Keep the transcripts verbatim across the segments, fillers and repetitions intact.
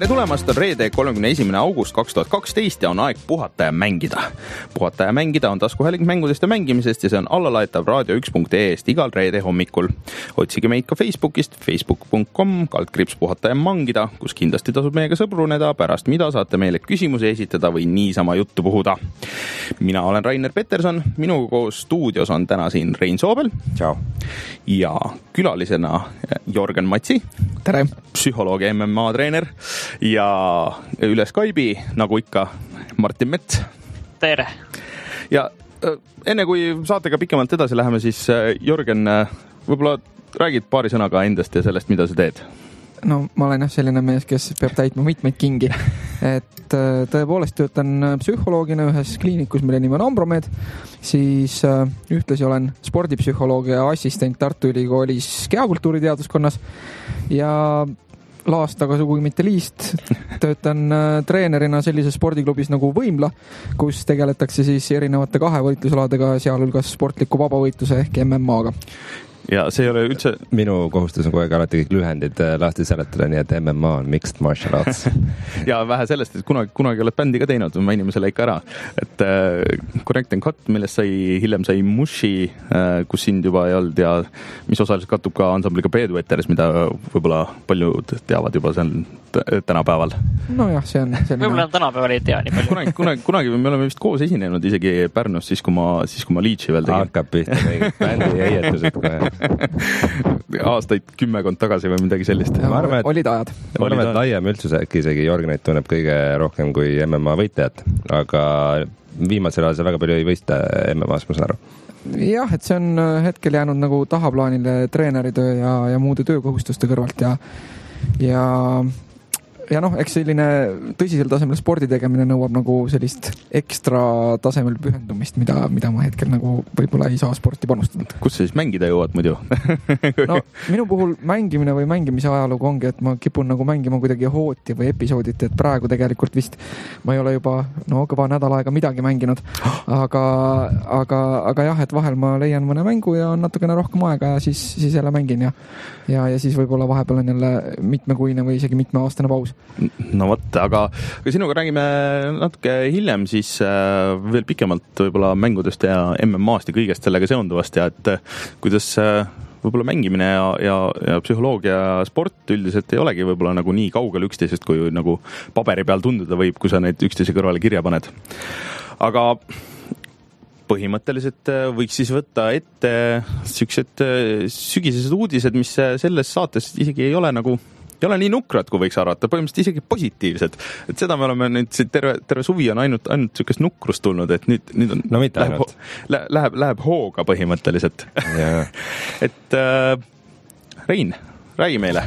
tere tulemast, on reede kolmekümne esimene august kaks tuhat kaksteist ja on aeg puhata ja mängida. Puhata ja mängida on taskuhääling mängudest ja mängimisest ja see on allalaetav raadio üks punkt ee-st igal reede hommikul. Otsige meid ka Facebookist, facebook punkt com, kaldkriips puhata ja mangida, kus kindlasti tasub meiega sõbruneda, pärast mida saate meile küsimusi esitada või niisama juttu puhuda. Mina olen Rainer Peterson, minuga koos stuudios on täna siin Rein Soobel. Ciao. Ja külalisena Jorgen Matsi. Tere. Psühholoog ja M M A treener ja üle Skype'i, nagu ikka, Martin Mets. Tere. Ja enne kui saatega pikemalt edasi läheme, siis Jorgen, võib-olla räägid paari sõnaga endast ja sellest, mida sa teed? No ma olen jah selline mees, kes peab täitma mitmeid kingi. Et tõepoolest töötan psühholoogina ühes kliinikus, mille nimi on Ambromed, siis ühtlasi olen spordipsühholoogia assistent Tartu Ülikoolis kehakultuuriteaduskonnas ja laastaga sugugi mitte liist. Töötan treenerina sellises spordiklubis nagu Võimla, kus tegeletakse siis erinevate kahevõitlusaladega, sealhulgas sportliku vabavõitluse ehk M M A-ga. Ja see ei ole üldse... Minu kohustus on kogu aeg alati kõik lühendid lahti seletada, nii et M M A on mixed martial arts. Ja vähe sellest, et kunagi, kunagi oled bändi ka teinud, ma mainime selle ikka ära. Et äh, Connect and Cut, millest sai, hiljem sai Mushi, äh, kus sind juba ei olnud ja mis osaliselt kattub ka ansambliga Bedwetteris, mida võib-olla paljud teavad juba seal tänapäeval. No jah, see on selline... Võib-olla tänapäeval ei tea nii palju. Kunagi, kunagi, kunagi me oleme vist koos esinenud isegi Pärnus, siis kui ma, siis kui ma Leachi veel tegin. Hakkab pihta mingid bändi eietused kohe. Aastaid kümmekond tagasi või midagi sellist. Ja, ma arvan, et, olid ajad. Ma arvan, et laiem üldsus äkki isegi Jorgenit tunneb kõige rohkem kui M M A võitlejat, aga viimasel ajal see väga palju ei võista M M A-s, ma saan aru. Jah, et see on hetkel jäänud nagu tahaplaanile treeneritöö ja, ja muude töökohustuste kõrvalt ja, ja ja noh, eks selline tõsisel tasemel spordi tegemine nõuab nagu sellist ekstra tasemel pühendumist, mida, mida ma hetkel nagu võib-olla ei saa sporti panustada. Kus sa siis mängida jõuad muidu? No minu puhul mängimine või mängimise ajalugu ongi, et ma kipun nagu mängima kuidagi hooti või episooditi, et praegu tegelikult vist ma ei ole juba no kõva nädal aega midagi mänginud, aga, aga, aga jah, et vahel ma leian mõne mängu ja on natukene rohkem aega ja siis, siis jälle mängin ja, ja, ja siis võib-olla vahepeal on jälle mitmekuine või isegi mitmeaastane paus. No vot, aga kui sinuga räägime natuke hiljem, siis äh, veel pikemalt võib-olla mängudest ja M M A-st ja kõigest sellega seonduvast ja et äh, kuidas äh, võib-olla mängimine ja, ja, ja psühholoogia ja sport üldiselt ei olegi võib-olla nagu nii kaugel üksteisest, kui nagu paberi peal tunduda võib, kui sa neid üksteise kõrvale kirja paned. Aga põhimõtteliselt võiks siis võtta ette siuksed sügisesed uudised, mis selles saates isegi ei ole nagu ei ole nii nukrad, kui võiks arvata, põhimõtteliselt isegi positiivsed. Et seda me oleme nüüd terve, terve suvi on ainult, ainult siukest nukrust tulnud, et nüüd, nüüd on, no mitte läheb, ainult. Läheb, läheb hooga põhimõtteliselt. Yeah. et äh, Rein, räägi meile.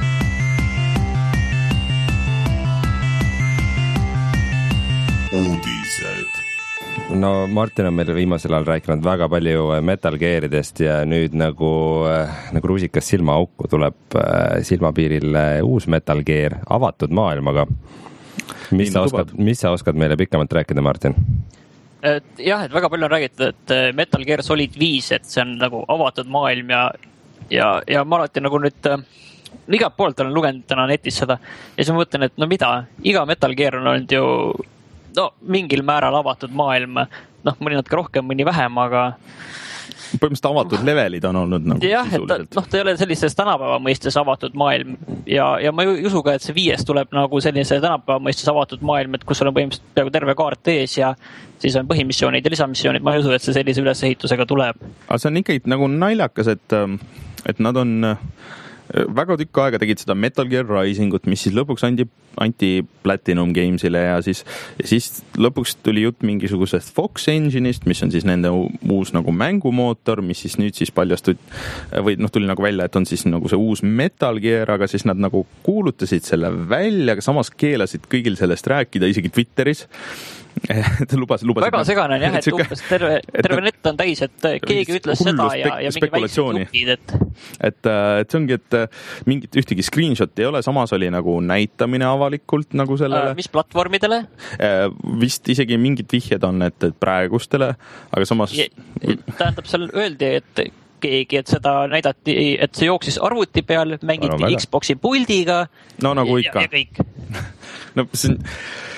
Uudised. No Martin on meil viimasel ajal rääkinud väga palju Metal Gearidest ja nüüd nagu, nagu rusikas silmaauku tuleb silmapiiril uus Metal Gear avatud maailmaga. Mis sa, oskad, mis sa oskad meile pikemalt rääkida, Martin? Et jah, et väga palju on räägitud, et Metal Gear Solid viis, et see on nagu avatud maailm ja, ja, ja ma alati nagu nüüd igalt poolt olen lugenud täna netis seda ja siis ma mõtlen, et no mida, iga Metal Gear on olnud ju no mingil määral avatud maailm, noh mõni natuke rohkem, mõni vähem, aga põhimõtteliselt avatud levelid on olnud nagu jah, et noh, ta ei ole sellises tänapäeva mõistes avatud maailm ja, ja ma ei usu ka, et see viies tuleb nagu sellise tänapäeva mõistes avatud maailm, et kus sul on põhimõtteliselt peaaegu terve kaart ees ja siis on põhimissioonid ja lisamissioonid, ma ei usu, et see sellise ülesehitusega tuleb. Aga see on ikkagi nagu naljakas, et, et nad on väga tükk aega tegid seda Metal Gear Risingut, mis siis lõpuks anti, anti Platinum Gamesile ja siis, ja siis lõpuks tuli jutt mingisugusest Fox Engine'ist, mis on siis nende uus nagu mängumootor, mis siis nüüd siis paljastud või noh, tuli nagu välja, et on siis nagu see uus Metal Gear, aga siis nad nagu kuulutasid selle välja, aga samas keelasid kõigil sellest rääkida, isegi Twitteris. lubas, lubas, väga segane on jah, et süke, umbes terve, terve net on täis, et keegi ütles seda ja, ja mingi väiksed lukid, et et, et see ongi, et mingit ühtegi screenshot ei ole, samas oli nagu näitamine avalikult nagu sellele. Mis platvormidele? Vist isegi mingid vihjed on, et, et praegustele, aga samas ja, tähendab, seal öeldi, et keegi, et seda näidati, et see jooksis arvuti peal, mängiti no, Xboxi puldiga. No nagu ikka. Ja, ja kõik. No see on...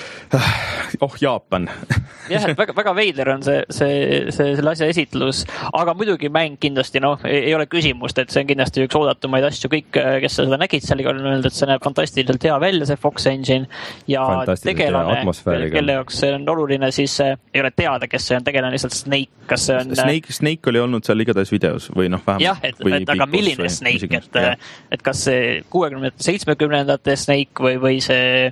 oh Jaapan. jah, et väga, väga veider on see, see, see, selle asja esitlus, aga muidugi mäng kindlasti, noh, ei, ei ole küsimust, et see on kindlasti üks oodatumaid asju, kõik, kes seda nägid, seal on öelnud, et see näeb fantastiliselt hea välja, see Fox Engine ja tegelane, kelle jaoks see on oluline, siis ei ole teada, kes see on, tegelane lihtsalt Snake, kas see on Snake, Snake oli olnud seal igatahes videos või noh, vähemalt jah, et, et aga milline või, Snake, et, et kas see kuuekümnendate, seitsmekümnendate Snake või, või see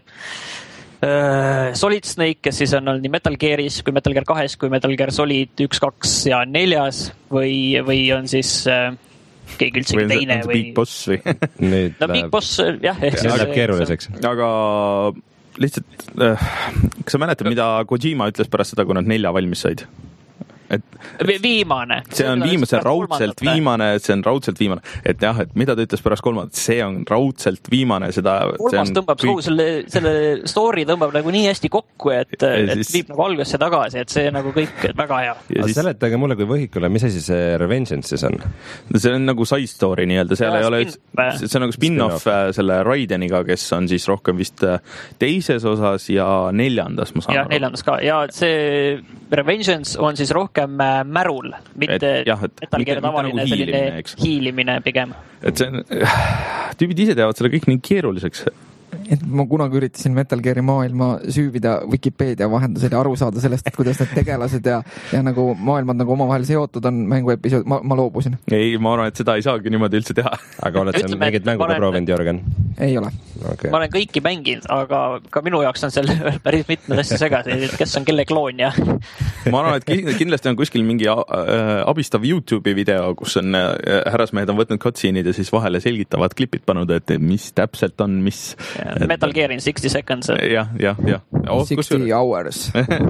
Solid Snake, kes siis on olnud nii Metal Gearis kui Metal Gear kahes kui Metal Gear Solid üks, kaks ja neljas või, või on siis äh, keegi üldse teine või Big Boss või nüüd no Big Boss, jah ehk see läheb keeruliseks. Aga lihtsalt äh, kas sa mäletad, mida Kojima ütles pärast seda, kui nad nelja valmis said? Et viimane. See on viimase, raudselt viimane, see on raudselt viimane. Et jah, et mida ta ütles pärast kolmandat, see on raudselt viimane. Seda, kolmas tõmbab kõik... selle, selle story tõmbab nagu nii hästi kokku, et, et siis... viib nagu algusse tagasi, et see nagu kõik väga hea. Aga siis... seletage mulle kui võhikule, mis asi see Revengeance siis on? See on nagu side story nii-öelda, seal ja, ei ole, see on nagu spin-off, spin-off selle Raideniga, kes on siis rohkem vist teises osas ja neljandas, ma saan ja, aru. Neljandas ka, ja see Revengeance on siis rohkem märul, mitte et, jah, et, Metal Gear tavaline nagu selline hiilimine, hiilimine pigem. Et see, tüübid ise teavad selle kõik nii keeruliseks. Et ma kunagi üritasin Metal Geari maailma süüvida Wikipedia vahendusel ja aru saada sellest, et kuidas need tegelased ja, ja nagu maailmad nagu omavahel seotud on mänguepisood, ma, ma loobusin. Ei, ma arvan, et seda ei saagi niimoodi üldse teha. Aga oled sa mingit mängu ka proovinud, Jörgen? Ei ole. Okay. Ma olen kõiki mänginud, aga ka minu jaoks on seal päris mitmed asja segasi, et kes on kelle kloon ja... ma arvan, et kindlasti on kuskil mingi abistav YouTube'i video, kus on härrasmehed on võtnud cutscene'id ja siis vahele selgitavad klipid panud, et mis täpselt on, mis... Ja, Metal Gear in sixty seconds. jah, jah, jah. Oh, sixty kus... hours.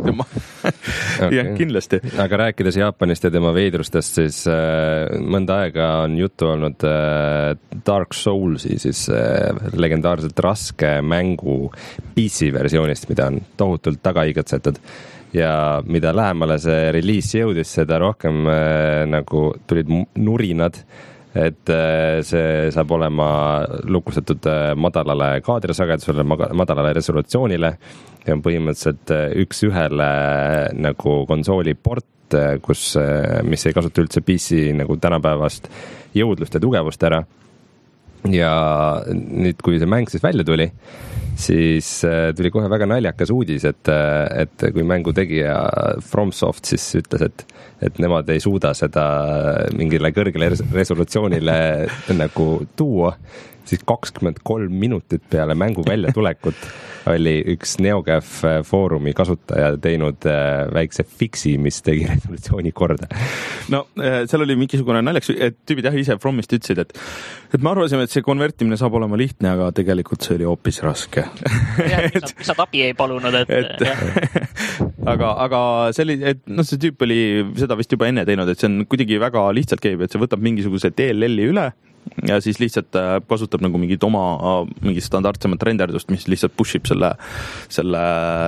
okay. Jah, kindlasti. Aga rääkides Jaapanist ja tema veidrustest, siis äh, mõnda aega on juttu olnud äh, Dark Soulsi, siis äh, legendaarselt raske mängu P C versioonist, mida on tohutult taga igatsetud. Ja mida lähemale see reliis jõudis, seda rohkem äh, nagu tulid nurinad, et see saab olema lukustatud madalale kaadrisagedusele, madalale resolutsioonile ja on põhimõtteliselt üks ühele nagu konsooli port, kus, mis ei kasuta üldse P C nagu tänapäevast jõudlust ja tugevust ära. Ja nüüd, kui see mäng siis välja tuli, siis tuli kohe väga naljakas uudis, et, et kui mängu tegija FromSoft siis ütles, et, et nemad ei suuda seda mingile kõrgele resolutsioonile nagu tuua, siis kakskümmend kolm minutit peale mängu välja tulekut oli üks NeoGAF foorumi kasutaja teinud väikse fiksi, mis tegi resolutsiooni korda. No seal oli mingisugune naljaks, et tüübid jah ise Fromist ütlesid, et, et me arvasime, et see konvertimine saab olema lihtne, aga tegelikult see oli hoopis raske. jah, mis sa abi ei palunud, et, et aga, aga see oli, et noh, see tüüp oli seda vist juba enne teinud, et see on kuidagi väga lihtsalt käib, et see võtab mingisuguse D L L-i üle ja siis lihtsalt kasutab nagu mingit oma mingit standardsemat renderdust, mis lihtsalt pushib selle, selle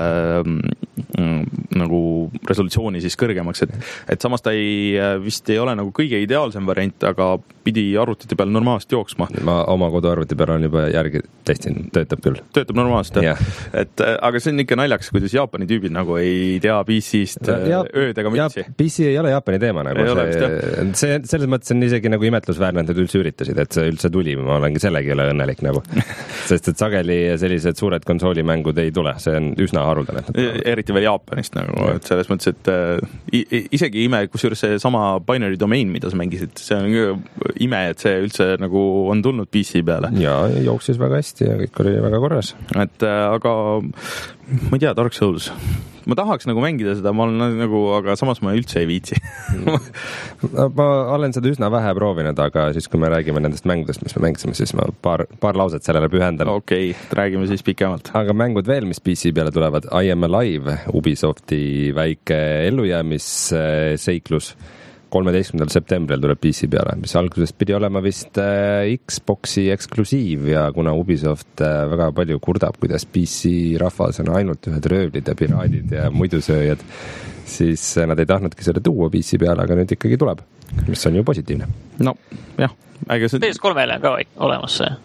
mm, nagu resolutsiooni siis kõrgemaks, et, et samas ta ei, vist ei ole nagu kõige ideaalsem variant, aga pidi arvutite peal normaalselt jooksma. Ma oma koduarvuti peal on juba järgi testin, töötab küll. Töötab normaalselt, jah. Et, aga see on ikka naljaks, kuidas Jaapani tüübid nagu ei tea P C-st ja, öödega mütsi. P C ei ole Jaapani teema nagu. See, see, selles mõttes on isegi nagu imetlusväärne, et nad üldse üritasid, et see üldse tuli, ma olengi sellegi üle õnnelik nagu. Sest et sageli sellised suured konsoolimängud ei tule, see on üsna haruldane. Eriti veel Jaapanist nagu, et selles mõttes, et isegi ime, kusjuures see sama binary domain, mida sa mängisid, see on ime, et see üldse nagu on tulnud P C peale. Ja jooksis väga hästi ja kõik oli väga korras. Et aga ma ei tea, Dark Souls. Ma tahaks nagu mängida seda, ma olen nagu, aga samas ma üldse ei viitsi. ma olen seda üsna vähe proovinud, aga siis kui me räägime nendest mängudest, mis me mängisime, siis ma paar, paar lauset sellele pühendan. Okei, okay, räägime siis pikemalt. Aga mängud veel, mis P C peale tulevad, I Am Alive, Ubisofti väike ellujäämisseiklus. kolmeteistkümnendal septembril tuleb P C peale, mis alguses pidi olema vist Xboxi eksklusiiv ja kuna Ubisoft väga palju kurdab, kuidas P C rahvas on ainult ühed röövlid ja piraadid ja muidusööjad, siis nad ei tahtnudki selle tuua P C peale, aga nüüd ikkagi tuleb. mis on ju positiivne. No jah, äge see... P S kolmele on ka olemas see.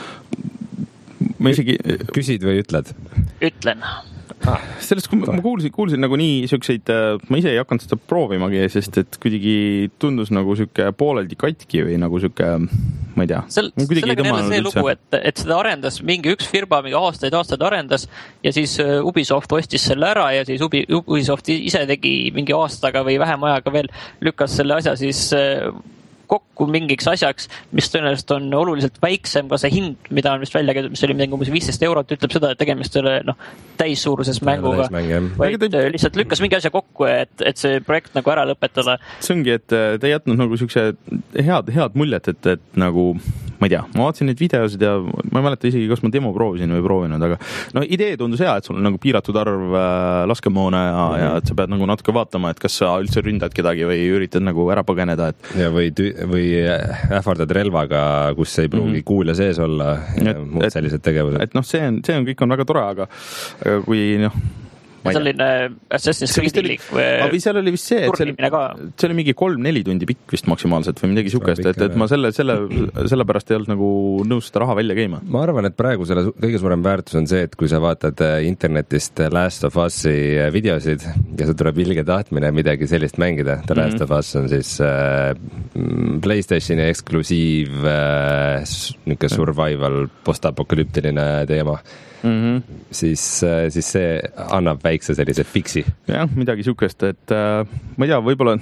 Ma isegi... Küsid või ütled? Ütlen. Ah, sellest, kui ma kuulsin, kuulsin nagu nii siukseid, ma ise ei hakanud seda proovimagi, sest et kuidagi tundus nagu siuke pooleldi katki või nagu siuke, ma ei tea. Sel, sellega on jälle see üldse. Lugu, et, et seda arendas mingi üks firma, mingi aastaid, aastaid arendas ja siis Ubisoft ostis selle ära ja siis Ubi, Ubisoft ise tegi mingi aastaga või vähem ajaga veel lükkas selle asja siis kokku mingiks asjaks, mis tõenäoliselt on oluliselt väiksem ka see hind, mida on vist välja käidud, mis oli midagi umbes viisteist eurot, ütleb seda, et tegemist oli noh, täissuuruses mänguga, vaid lihtsalt lükkas mingi asja kokku, et, et see projekt nagu ära lõpetada. See ongi, et te ei jätnud nagu siukse head, head muljet, et, et nagu ma ei tea, ma vaatasin neid videosid ja ma ei mäleta isegi, kas ma demo proovisin või proovinud, aga no idee tundus hea, et sul on nagu piiratud arv äh, laskemoona ja, mm-hmm. ja et sa pead nagu natuke vaatama, et kas sa üldse ründad kedagi või üritad nagu ära põgeneda, et ja või, või ähvardad relvaga, kus ei pruugi mm-hmm. kuulja sees olla ja et, muud sellised tegevused. Et noh, see on, see on, kõik on väga tore, aga, aga kui noh, selline Assassin's Creed-ilik või aga seal oli vist see, et see oli, see oli mingi kolm-neli tundi pikk vist maksimaalselt või midagi sukest, et, et ma selle, selle, selle pärast ei olnud nagu nõus seda raha välja käima. Ma arvan, et praegu selle kõige suurem väärtus on see, et kui sa vaatad internetist Last of Us'i videosid ja see tuleb ilge tahtmine midagi sellist mängida, The Last mm-hmm. of Us on siis äh, PlayStationi eksklusiiv äh, niisugune survival postapokalüptiline teema. Mm-hmm. Siis, siis see annab väikse sellise fiksi. jah, midagi sukest, et äh, ma ei tea, võib-olla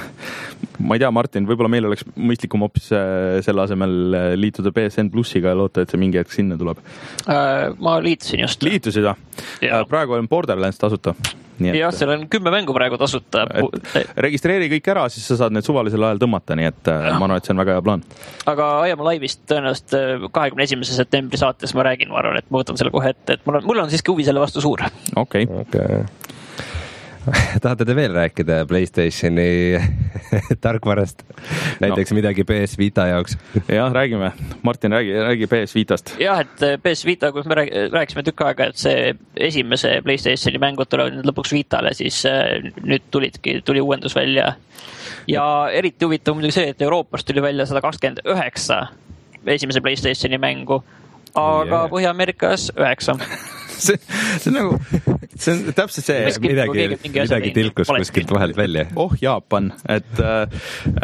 ma ei tea, Martin, võib-olla meil oleks mõistlikum hoopis äh, selle asemel liituda P S N Plussiga ja loota, et see mingi hetk sinna tuleb. Äh, ma liitusin just. Liitusid, ja. Praegu on Borderlands tasuta. Nii et, jah, seal on kümme mängu praegu tasuta. Registreeri kõik ära, siis sa saad need suvalisel ajal tõmmata, nii et ja. Ma arvan, et see on väga hea plaan. Aga I am Live'ist tõenäoliselt kahekümne esimese septembri saates ma räägin, ma arvan, et ma võtan selle kohe ette, et mul on, mul on siiski huvi selle vastu suur. Okei. Okay. Okay. Tahate te veel rääkida PlayStationi tarkvarast? Näiteks no. midagi P S Vita jaoks? jah, räägime. Martin, räägi, räägi P S Vitast. jah, et P S Vita, kui me rääkisime tükk aega, et see esimese PlayStationi mängud tulevad nüüd lõpuks Vitale, siis nüüd tulidki, tuli uuendus välja. Ja eriti huvitav muidugi see, et Euroopas tuli välja sada kakskümmend üheksa esimese PlayStationi mängu, aga yeah. Põhja-Amerikas üheksa. see, see on nagu, see on täpselt see midagi, midagi tilkus kuskilt vahelt välja. Oh, Jaapan, et äh,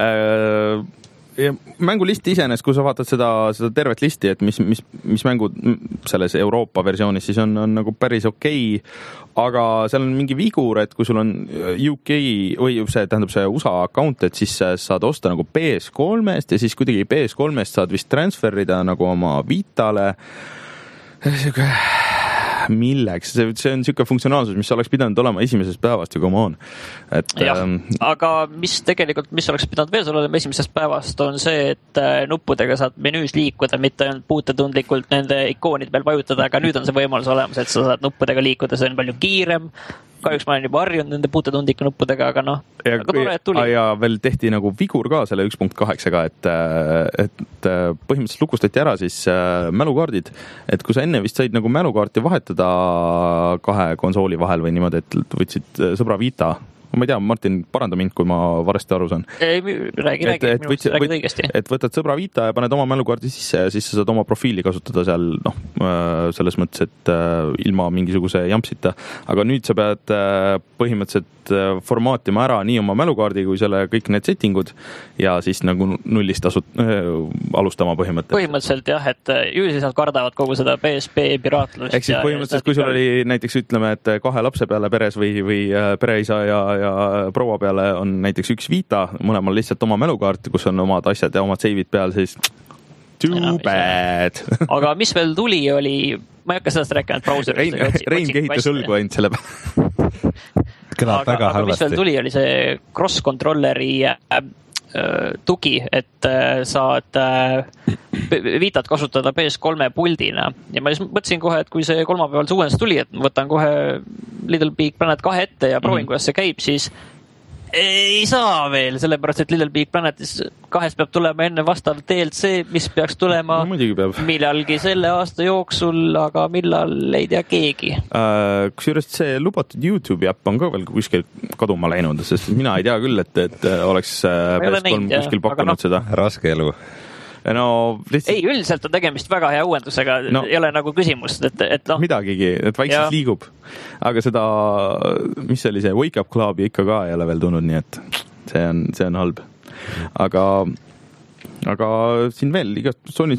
äh, mängulist iseenesest, kui sa vaatad seda, seda tervet listi, et mis, mis, mis mängud selles Euroopa versioonis, siis on, on nagu päris okei, aga seal on mingi vigur, et kui sul on U K või see, tähendab see U S A account, et siis saad osta nagu P S kolmest ja siis kuidagi P S kolmest saad vist transferida nagu oma Vitale. Siuke milleks, see, see on siuke funktsionaalsus, mis oleks pidanud olema esimesest päevast ju come on. Et, jah, ähm, aga mis tegelikult, mis oleks pidanud veel olema esimesest päevast, on see, et nuppudega saad menüüs liikuda, mitte ainult puutetundlikult nende ikoonide peal vajutada, aga nüüd on see võimalus olemas, et sa saad nuppudega liikuda, see on palju kiirem. Kahjuks ma olen juba harjunud nende puutetundlike nuppudega, aga noh, aga tore, et tuli. Ja veel tehti nagu vigur ka selle üks punkt kaheksaga, et, et põhimõtteliselt lukustati ära siis mälukaardid, et kui sa enne vist said nagu mälukaarti vahetada kahe konsooli vahel või niimoodi, et võtsid sõbra Vita, ma ei tea, Martin, paranda mind, kui ma varasti aru saan. Ei, räägi, räägi, et, et, räägi õigesti. Et võtad sõbra Vita ja paned oma mälukaardi sisse ja siis sa saad oma profiili kasutada seal, noh, selles mõttes, et ilma mingisuguse jampsita. Aga nüüd sa pead põhimõtteliselt formaatima ära nii oma mälukaardi kui selle kõik need settingud ja siis nagu nullist asut, äh, alustama põhimõtteliselt. Põhimõtteliselt jah, et üldiselt nad kardavad kogu seda P S P piraatlust. Ehk siis põhimõtteliselt, kui sul oli näiteks ütleme, et kahe lapse peale peres või, või pereisa ja, ja proua peale on näiteks üks Vita, mõlemal lihtsalt oma mälukaart, kus on omad asjad ja omad seivid peal, siis too enam bad. Aga mis veel tuli, oli, ma ei hakka sellest rääkima, et brauserist. Rein, Rein kehitas õlgu ainult selle peale. Kõlab väga halvasti. Aga mis veel tuli, oli see cross-controlleri äh, tugi, et äh, saad äh, Vitat kasutada P S kolme puldina. Ja ma siis mõtlesin kohe, et kui see kolmapäeval see uuendus tuli, et ma võtan kohe Little Big Planet kahe ette ja proovin, mm-hmm. kuidas see käib, siis ei saa veel, sellepärast, et Little Big Planetis kahes peab tulema enne vastav D L C, mis peaks tulema no, millalgi selle aasta jooksul, aga millal ei tea keegi. Uh, kusjuures see lubatud YouTube'i äpp on ka veel kuskil kaduma läinud, sest mina ei tea küll, et, et oleks P S kolm kuskil pakkunud no, seda. Raske elu. No, lihtsalt... Ei, üldiselt on tegemist väga hea uuendusega, no, ei ole nagu küsimust, et, et noh. Midagigi, et vaikselt ja. Liigub. Aga seda, mis oli see Wake Up Clubi ikka ka ei ole veel tulnud, nii et see on, see on halb. Aga, aga siin veel igast Sony,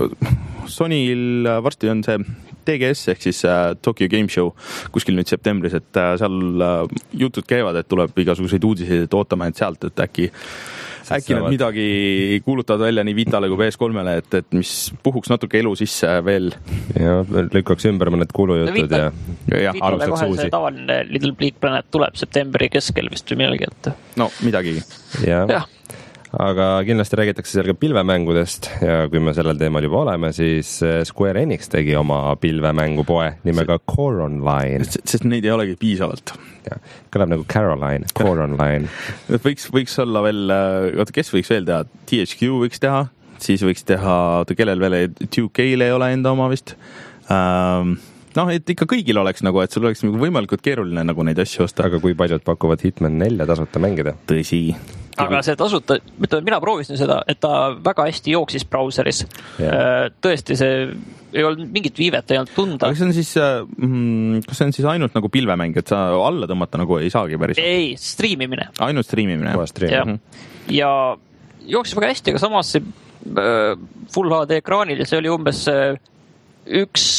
Sonyl varsti on see T G S ehk siis Tokyo Game Show kuskil nüüd septembris, et seal jutud käivad, et tuleb igasuguseid uudiseid, et ootame et sealt, et äkki äkki nad midagi kuulutavad välja nii Vitale kui P S kolmele, et, et mis puhuks natuke elu sisse veel. Ja lükkaks ümber mõned kulujutud no, ja, ja alustaks uusi. See tavaline Little Big Planet tuleb septembri keskel vist või millalgi, et... No, midagigi. Ja. Ja. Aga kindlasti räägitakse seal ka pilvemängudest ja kui me sellel teemal juba oleme, siis Square Enix tegi oma pilvemängupoe nimega see, Core Online. Sest, sest neid ei olegi piisavalt. Ja, kõlab nagu Caroline, Core Online. Võiks, võiks olla veel, oota, kes võiks veel teha? T H Q võiks teha, siis võiks teha, oota, kellel veel ei, two K-l ei ole enda oma vist. Um, noh, et ikka kõigil oleks nagu, et sul oleks nagu võimalikult keeruline nagu neid asju osta. Aga kui paljud pakuvad Hitman nelja tasuta mängida? Tõsi. Aga see tasuta, ütleme, mina proovisin seda, et ta väga hästi jooksis brauseris. Yeah. Tõesti, see ei olnud mingit viivet, ei olnud tunda. Aga kas see on siis, kas see on siis ainult nagu pilvemäng, et sa alla tõmmata nagu ei saagi päris? Ei, striimimine. Ainult striimimine. Ja, ja jooksis väga hästi, aga samas see Full H D ekraanil ja see oli umbes üks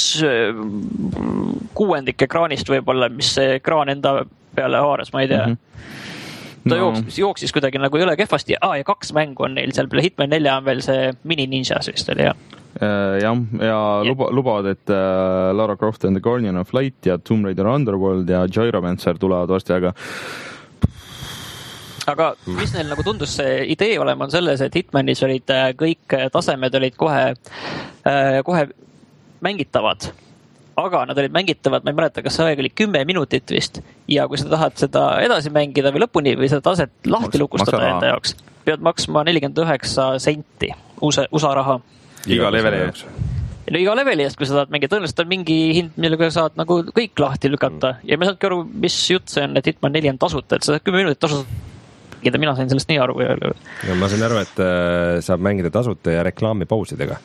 kuuendik ekraanist võib-olla, mis see ekraan enda peale haaras, ma ei tea. Mm-hmm. Ta no. jooksis, jooksis kuidagi nagu ei ole kehvasti. Ah, ja kaks mängu on neil seal peale. Hitman nelja on veel see Mini Ninjas vist oli, jah. Jah, ja luba, lubavad, et Lara Croft and the Guardian of Light ja Tomb Raider Underworld ja Gyromancer tulevad varsti, aga aga mis neil nagu tundus see idee olema on selles, et Hitmanis olid kõik tasemed olid kohe, kohe mängitavad. Aga nad olid mängitavad, ma ei mäleta, kas see aeg oli kümme minutit vist. Ja kui sa tahad seda edasi mängida või lõpuni või seda taset lahti Maks, lukustada enda jaoks, pead maksma nelikümmend üheksa senti U S A raha. Iga leveli jaoks. No iga leveli eest, kui sa tahad mängida, tõenäoliselt on mingi hind, millega saad nagu kõik lahti lükata. Ja me saadki aru, mis jutt see on, et Hitman neli on tasuta, et sa saad kümme minutit tasuta. Mina sain sellest nii aru. Ja ma sain aru, et saab mängida tasuta ja reklaamipausidega.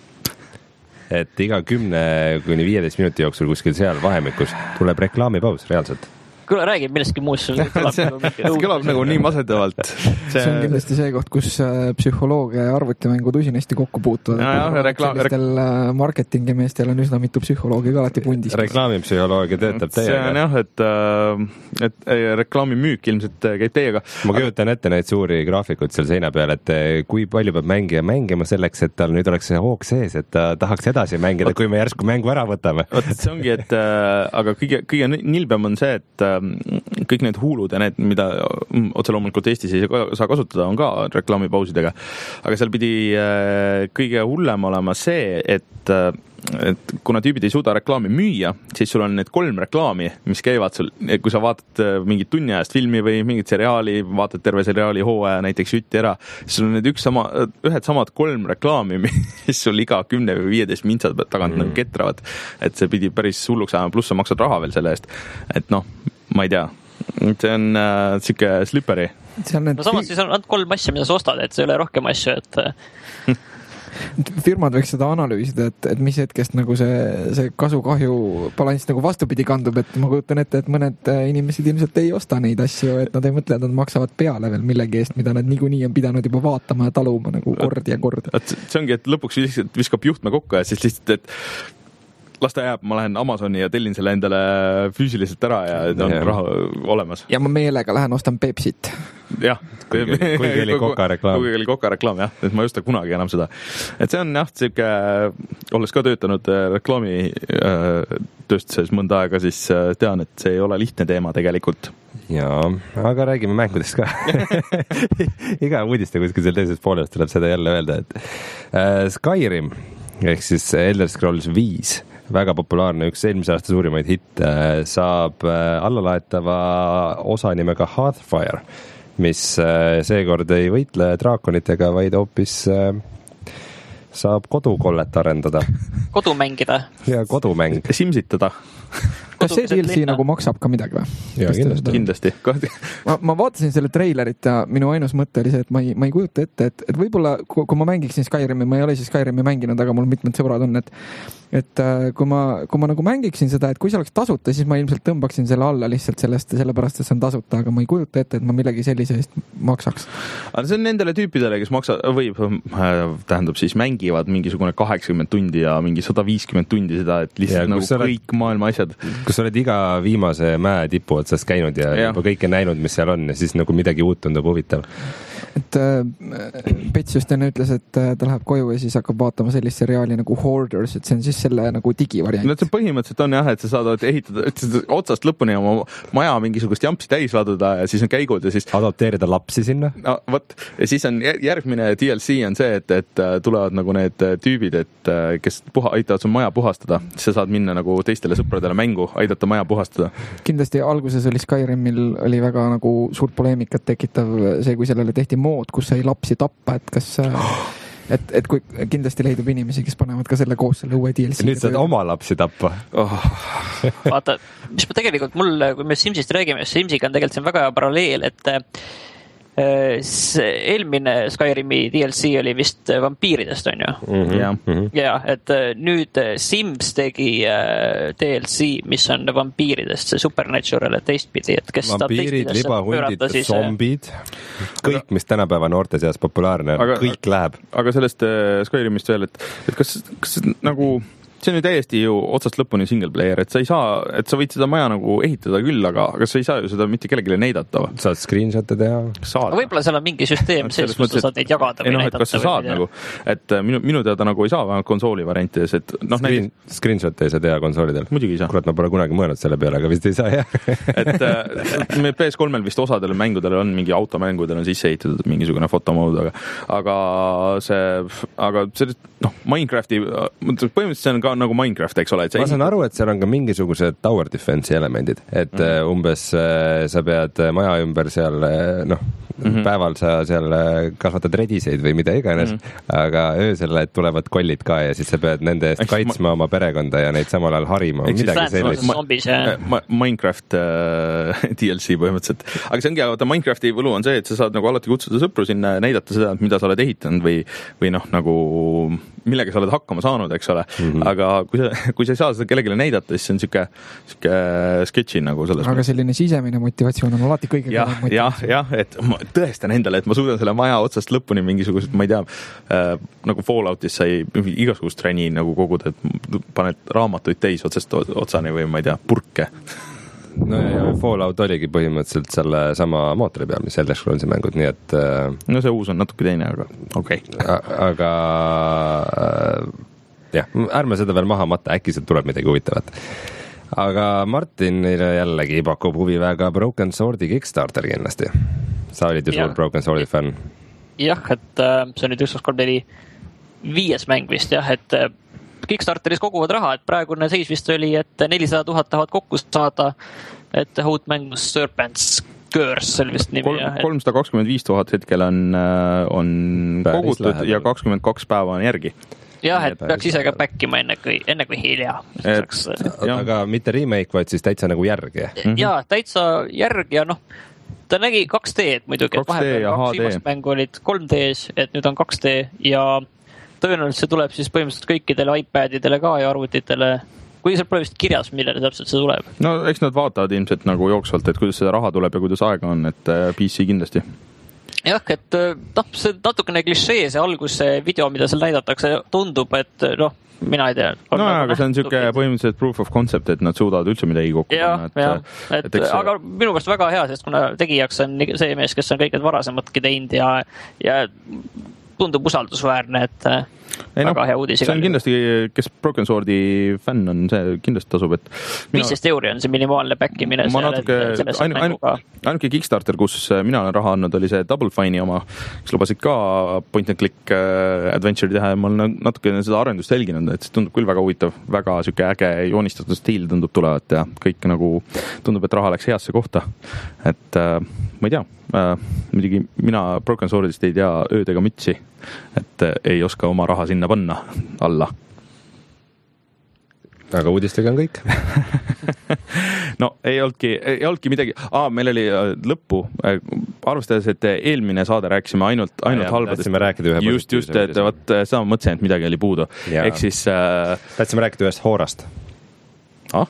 Et iga kümne kuni viieteist minuti jooksul kuskil seal vahemikus tuleb reklaamipaus reaalselt. Kuule, räägib millestki muust. See kõlab nagu nii masendavalt. See... see on kindlasti see koht, kus psühholoogia ja arvutimängud usinasti kokku puutuvad. Ja, ja, rekla... Sellistel marketingimeestel on üsna mitu psühholoogi ka alati pundis. Reklaamipsühholoogia töötab teiega. See on jah, et, et reklaamimüük ilmselt käib teiega. Ma kujutan ette neid suuri graafikuid seal seina peal, et kui palju peab mängija mängima selleks, et tal nüüd oleks see hoog sees, et ta tahaks edasi mängida, kui me järsku mängu ära võtame. See ongi, et aga kõige, kõige nilbem on see, et kõik need huulud ja need, mida otse loomulikult Eestis ei saa kasutada, on ka reklaamipausidega. Aga seal pidi kõige hullem olema see, et, et kuna tüübid ei suuda reklaami müüa, siis sul on need kolm reklaami, mis käivad sul, kui sa vaatad mingit tunni ajast filmi või mingit seriaali, vaatad terve seriaali hooaja, näiteks Ütti ära, siis sul on need üks sama, ühed samad kolm reklaami, mis sul iga kümne või viieteist mintsad tagant mm. nagu ketravad. Et see pidi päris hulluks ajama, pluss sa maksad raha veel selle eest. Et noh, ma ei tea, see on äh, siuke slippery. No samas siis on ainult kolm asja, mida sa ostad, et see ei ole rohkem asju, et firmad võiks seda analüüsida, et, et mis hetkest nagu see, see kasu-kahju balanss nagu vastupidi kandub, et ma kujutan ette, et mõned inimesed ilmselt ei osta neid asju, et nad ei mõtle, et nad maksavad peale veel millegi eest, mida nad niikuinii on pidanud juba vaatama ja taluma nagu kord ja kord. See ongi, et lõpuks lihtsalt viskab juhtme kokku ja siis lihtsalt, et las ta jääb, ma lähen Amazoni ja tellin selle endale füüsiliselt ära ja on ja. Raha olemas. Ja ma meelega lähen ostan Pepsit. Jah. Kuigi oli Coca reklaam. Kuigi oli Coca reklaam, jah. Et ma ei osta kunagi enam seda. Et see on jah, siuke, olles ka töötanud reklaami tööstuses mõnda aega, siis tean, et see ei ole lihtne teema tegelikult. Jaa, aga räägime mängudest ka. Iga uudiste kuskil seal teises poolest tuleb seda jälle öelda, et Skyrim ehk siis Elder Scrolls viis väga populaarne, üks eelmise aasta suurimaid hitte, saab allalaetava osa nimega Hearthfire mis seekord ei võitle draakonitega, vaid hoopis saab kodukollet arendada. Kodu mängida. Ja kodumäng. Simsitada. Kas see D L C nagu maksab ka midagi või? Ja, kindlasti. kindlasti. ma, ma vaatasin selle treilerit ja minu ainus mõte oli see, et ma ei, ma ei kujuta ette, et, et võib-olla kui, kui ma mängiksin Skyrimi, ma ei ole siis Skyrimi mänginud, aga mul mitmed sõbrad on, et et kui ma, kui ma nagu mängiksin seda, et kui see oleks tasuta, siis ma ilmselt tõmbaksin selle alla lihtsalt sellest, sellepärast, et see on tasuta, aga ma ei kujuta ette, et ma millegi sellise eest maksaks. Aga see on nendele tüüpidele, kes maksa, või tähendab siis mängivad mingisugune kaheksakümmend tundi ja mingi sada viiskümmend tundi seda, et lihtsalt ja, nagu oled, kõik maailma asjad. Kus sa oled iga viimase mäe tipu otsas käinud ja, ja. juba kõike näinud, mis seal on ja siis nagu midagi uut tundub huvitav. Et äh, Pets just enne ütles, et äh, ta läheb koju ja siis hakkab vaatama sellist seriaali nagu Hoarders, et see on siis selle nagu digivariant. No see põhimõtteliselt on jah, et sa saad ehitada otsast lõpuni oma maja mingisugust jampsi täis laduda ja siis on käigud ja siis adopteerida lapsi sinna. No võt, ja siis on järgmine D L C on see, et, et tulevad nagu need tüübid, et kes puha, aitavad su maja puhastada. Sa saad minna nagu teistele sõpradele mängu, aidata maja puhastada. Kindlasti alguses oli Skyrimil oli väga nagu suurt poleemikat tekitav see, kui sellele tehti mood, kus sai lapsi tappa, et kas et, et kui kindlasti leidub inimesi, kes panevad ka selle koos selle uue D L C. Nüüd saad oma lapsi tappa. Oh. Vaata, mis ma tegelikult mul, kui me Simsist räägime, Simsiga on tegelikult see väga hea paralleel, et see eelmine Skyrimi D L C oli vist vampiiridest, on ju? Mm-hmm. Ja. Mm-hmm. ja, et nüüd Sims tegi D L C, mis on vampiiridest, see Supernatural teistpidi, et kes vampiirid, libahundid, zombid, kõik, mis tänapäeva noorte seas populaarne, aga, kõik läheb. Aga sellest Skyrimist veel, et, et kas, kas nagu see on ju täiesti ju otsast lõpuni single player, et sa ei saa, et sa võid seda maja nagu ehitada küll, aga, aga sa ei saa ju seda mitte kellegile näidata. Saad screenshot'e teha. Võib-olla seal on mingi süsteem sees, kus sa saad neid jagada või no, näidata. Kas sa saad nagu, et minu, minu teada nagu ei saa vähemalt konsooli variantides, et noh, Screen, näiteks... Screenshot'e ei saa teha konsoolidel. Muidugi ei saa. Kurat, ma pole kunagi mõelnud selle peale, aga vist ei saa, jah. et me P S kolmel vist osadel mängudel on mingi automängudel on sisse ehitatud mingisugune fotomood, aga, aga see, aga see, noh, Minecrafti, põhimõtteliselt see on ka nagu Minecraft, eks ole. Ma saan aru, et seal on ka mingisugused tower defense'i elemendid, et mm-hmm. umbes sa pead maja ümber seal, noh, mm-hmm. päeval sa seal kasvatad rediseid või mida iganes, mm-hmm. aga öösel tulevad kollid ka ja siis sa pead nende eest eks kaitsma ma... oma perekonda ja neid samal ajal harima. Midagi sellist. Zombis, ja. Ma, Minecraft uh, D L C põhimõtteliselt. Aga see ongi, vaata Minecrafti võlu on see, et sa saad nagu alati kutsuda sõpru sinna, näidata seda, mida sa oled ehitanud või, või noh, nagu millega sa oled hakkama saanud, eks ole. Mm-hmm. Aga kui sa, kui sa ei saa seda kellegile näidata, siis see on siuke, siuke sketši nagu selles. Aga selline sisemine motivatsioon on alati kõige jah, jah, jah, et ma tõestan endale, et ma suudan selle maja otsast lõpuni mingisugused, ma ei tea, äh, nagu Falloutis sai igasugust räni nagu koguda, et paned raamatuid täis otsast otsani või ma ei tea, purke. No ja Fallout oligi põhimõtteliselt selle sama mootori peal, mis Elder Scrollsi mängud, nii et no see uus on natuke teine, aga okei okay.. Aga jah, ärme seda veel maha matta, äkki sealt tuleb midagi huvitavat. Aga Martinile jällegi pakub huvi väga Broken Swordi Kickstarter kindlasti. Sa olid ju suur Broken Swordi fänn. Jah, et see on nüüd üks kolm neli viies mäng vist, jah, et Kickstarteris koguvad raha, et praegune seis vist oli, et nelisada tuhat tahavad kokku saada, et uut mängus Serpent's Curse, see vist nimi. kolmsada kakskümmend viis tuhat hetkel on, on kogutud läheb. Ja kakskümmend kaks päeva on järgi. Jah, et peaks ise ka päkkima enne kui, enne kui hilja. Et, aga mitte remake, vaid siis täitsa nagu järg. Jaa, täitsa järg ja noh, ta nägi kaks D-d muidugi, et vahepeal kaks viimast mängu olid kolm D-s, et nüüd on kaks D ja tõenäoliselt see tuleb siis põhimõtteliselt kõikidele iPadidele ka ja arvutitele, kui seal pole vist kirjas, millele täpselt see tuleb. No eks nad vaatavad ilmselt nagu jooksvalt, et kuidas seda raha tuleb ja kuidas aega on, et P C kindlasti. Jah, et noh, see natukene klišee, see algus, see video, mida seal näidatakse, tundub, et noh, mina ei tea. No nagu aga see on siuke põhimõtteliselt proof of concept, et nad suudavad üldse midagi kokku panna. Ja, et, et, et see... aga minu käest väga hea, sest kuna tegijaks on see mees, kes on kõik need varasematki teinud ja, ja tundub usaldusväärne, et Ei, väga no, hea uudis. See on kindlasti, kes Broken Swordi fänn on, see kindlasti tasub, et mina... viisteist euri on see minimaalne backimine. Ma natuke, ainu, ainu, ainuke Kickstarter, kus mina olen raha andnud, oli see Double Fine'i oma, kes lubasid ka point and click adventure teha ja ma olen natuke seda arendust jälginud, et see tundub küll väga huvitav, väga siuke äge joonistatud stiil tundub tulevat ja kõik nagu tundub, et raha läks heasse kohta. Et äh, ma ei tea, äh, muidugi mina Broken Swordist ei tea ööd ega mütsi, et äh, ei oska oma raha sinna panna alla. Aga uudistega on kõik. No ei olnudki, ei olnudki midagi. Aa, meil oli lõppu, arvestades, et eelmine saade rääkisime ainult, ainult halbadest. Tahtsime rääkida ühe just, just, et võt, sama mõtlesin, et midagi oli puudu. Ja. Ehk siis... Äh... Tahtsime rääkida ühest hoorast. Ah?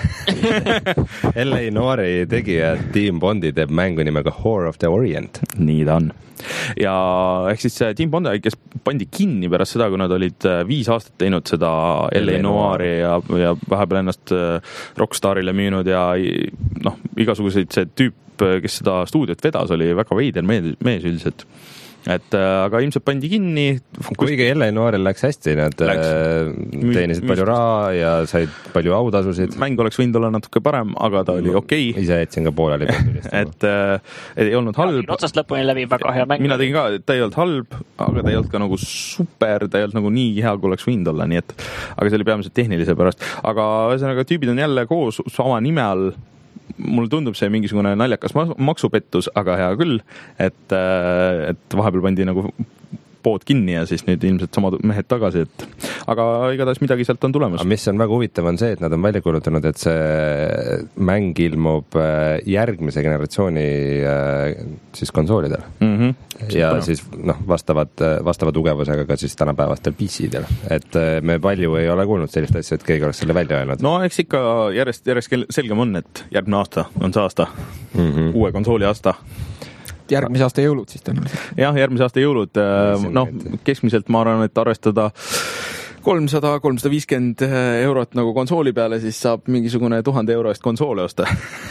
L A Noiri tegija Team Bondi teeb mängu nimega Whore of the Orient. Nii ta on. Ja ehk siis Team Bondi, kes pandi kinni pärast seda, kui nad olid viis aastat teinud seda L A Noiri ja, ja vahepeal ennast Rockstarile müünud ja noh, igasuguseid see tüüp, kes seda stuudiot vedas, oli väga veider mees üldiselt. Et aga ilmselt pandi kinni. Kuigi L A Noiril läks hästi, nad läks. teenisid palju raha ja said palju autasusid. Mäng oleks võinud olla natuke parem, aga ta oli okei. Okay. Ise jätsin ka pooleli. et äh, ei olnud halb. Otsast lõpuni läbi väga hea mäng. Mina tegin ka, ta ei olnud halb, aga ta ei olnud ka nagu super, ta ei olnud nagu nii hea, kui oleks võinud olla, nii et aga see oli peamiselt tehnilise pärast. Aga ühesõnaga tüübid on jälle koos sama nime all. Mulle tundub see mingisugune naljakas maksupettus, aga hea küll, et, et vahepeal pandi nagu pood kinni ja siis nüüd ilmselt samad mehed tagasi, et aga igatahes midagi sealt on tulemas. Aga mis on väga huvitav on see, et nad on välja kuulutanud, et see mäng ilmub järgmise generatsiooni siis konsoolidel. Mm-hmm. Ja Super. Siis noh, vastavad, vastava tugevusega ka siis tänapäevastel P C-del. Et me palju ei ole kuulnud sellist asja, et keegi oleks selle välja öelnud. No eks ikka järjest, järjest selgem on, et järgmine aasta on see aasta. Mm-hmm. Uue konsooli aasta. Järgmise aasta jõulud siis tõenäoliselt. Jah, järgmise aasta jõulud. Noh, keskmiselt ma arvan, et arvestada kolmsada kolmsada viiskümmend eurot nagu konsooli peale, siis saab mingisugune tuhande euro eest konsoole osta.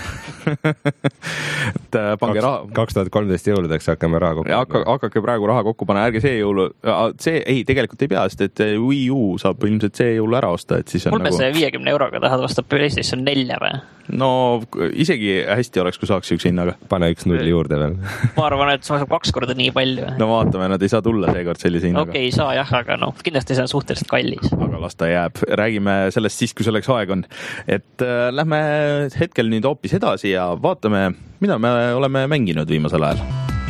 et pange raha. kaks tuhat kolmteist jõuludeks hakkame raha kokku. Hakka, hakkake praegu raha kokku panna, ärge see jõulu, see ei, tegelikult ei pea, sest et Wii U saab ilmselt see jõulu ära osta, et siis on mul nagu... see viiekümne euroga tahad osta PlayStation nelja või? No isegi hästi oleks, kui saaks üks hinnaga. Pane üks null juurde veel. ma arvan, et see maksab kaks korda nii palju. No vaatame, nad ei saa tulla seekord sellise hinnaga. Okei, okay, ei saa jah, aga no kindlasti see on suhteliselt kallis. Aga las ta jääb. Räägime sellest siis, kui selleks aeg on. Et äh, lähme hetkel nüüd hoopis edasi ja vaatame, mida me oleme mänginud viimasel ajal.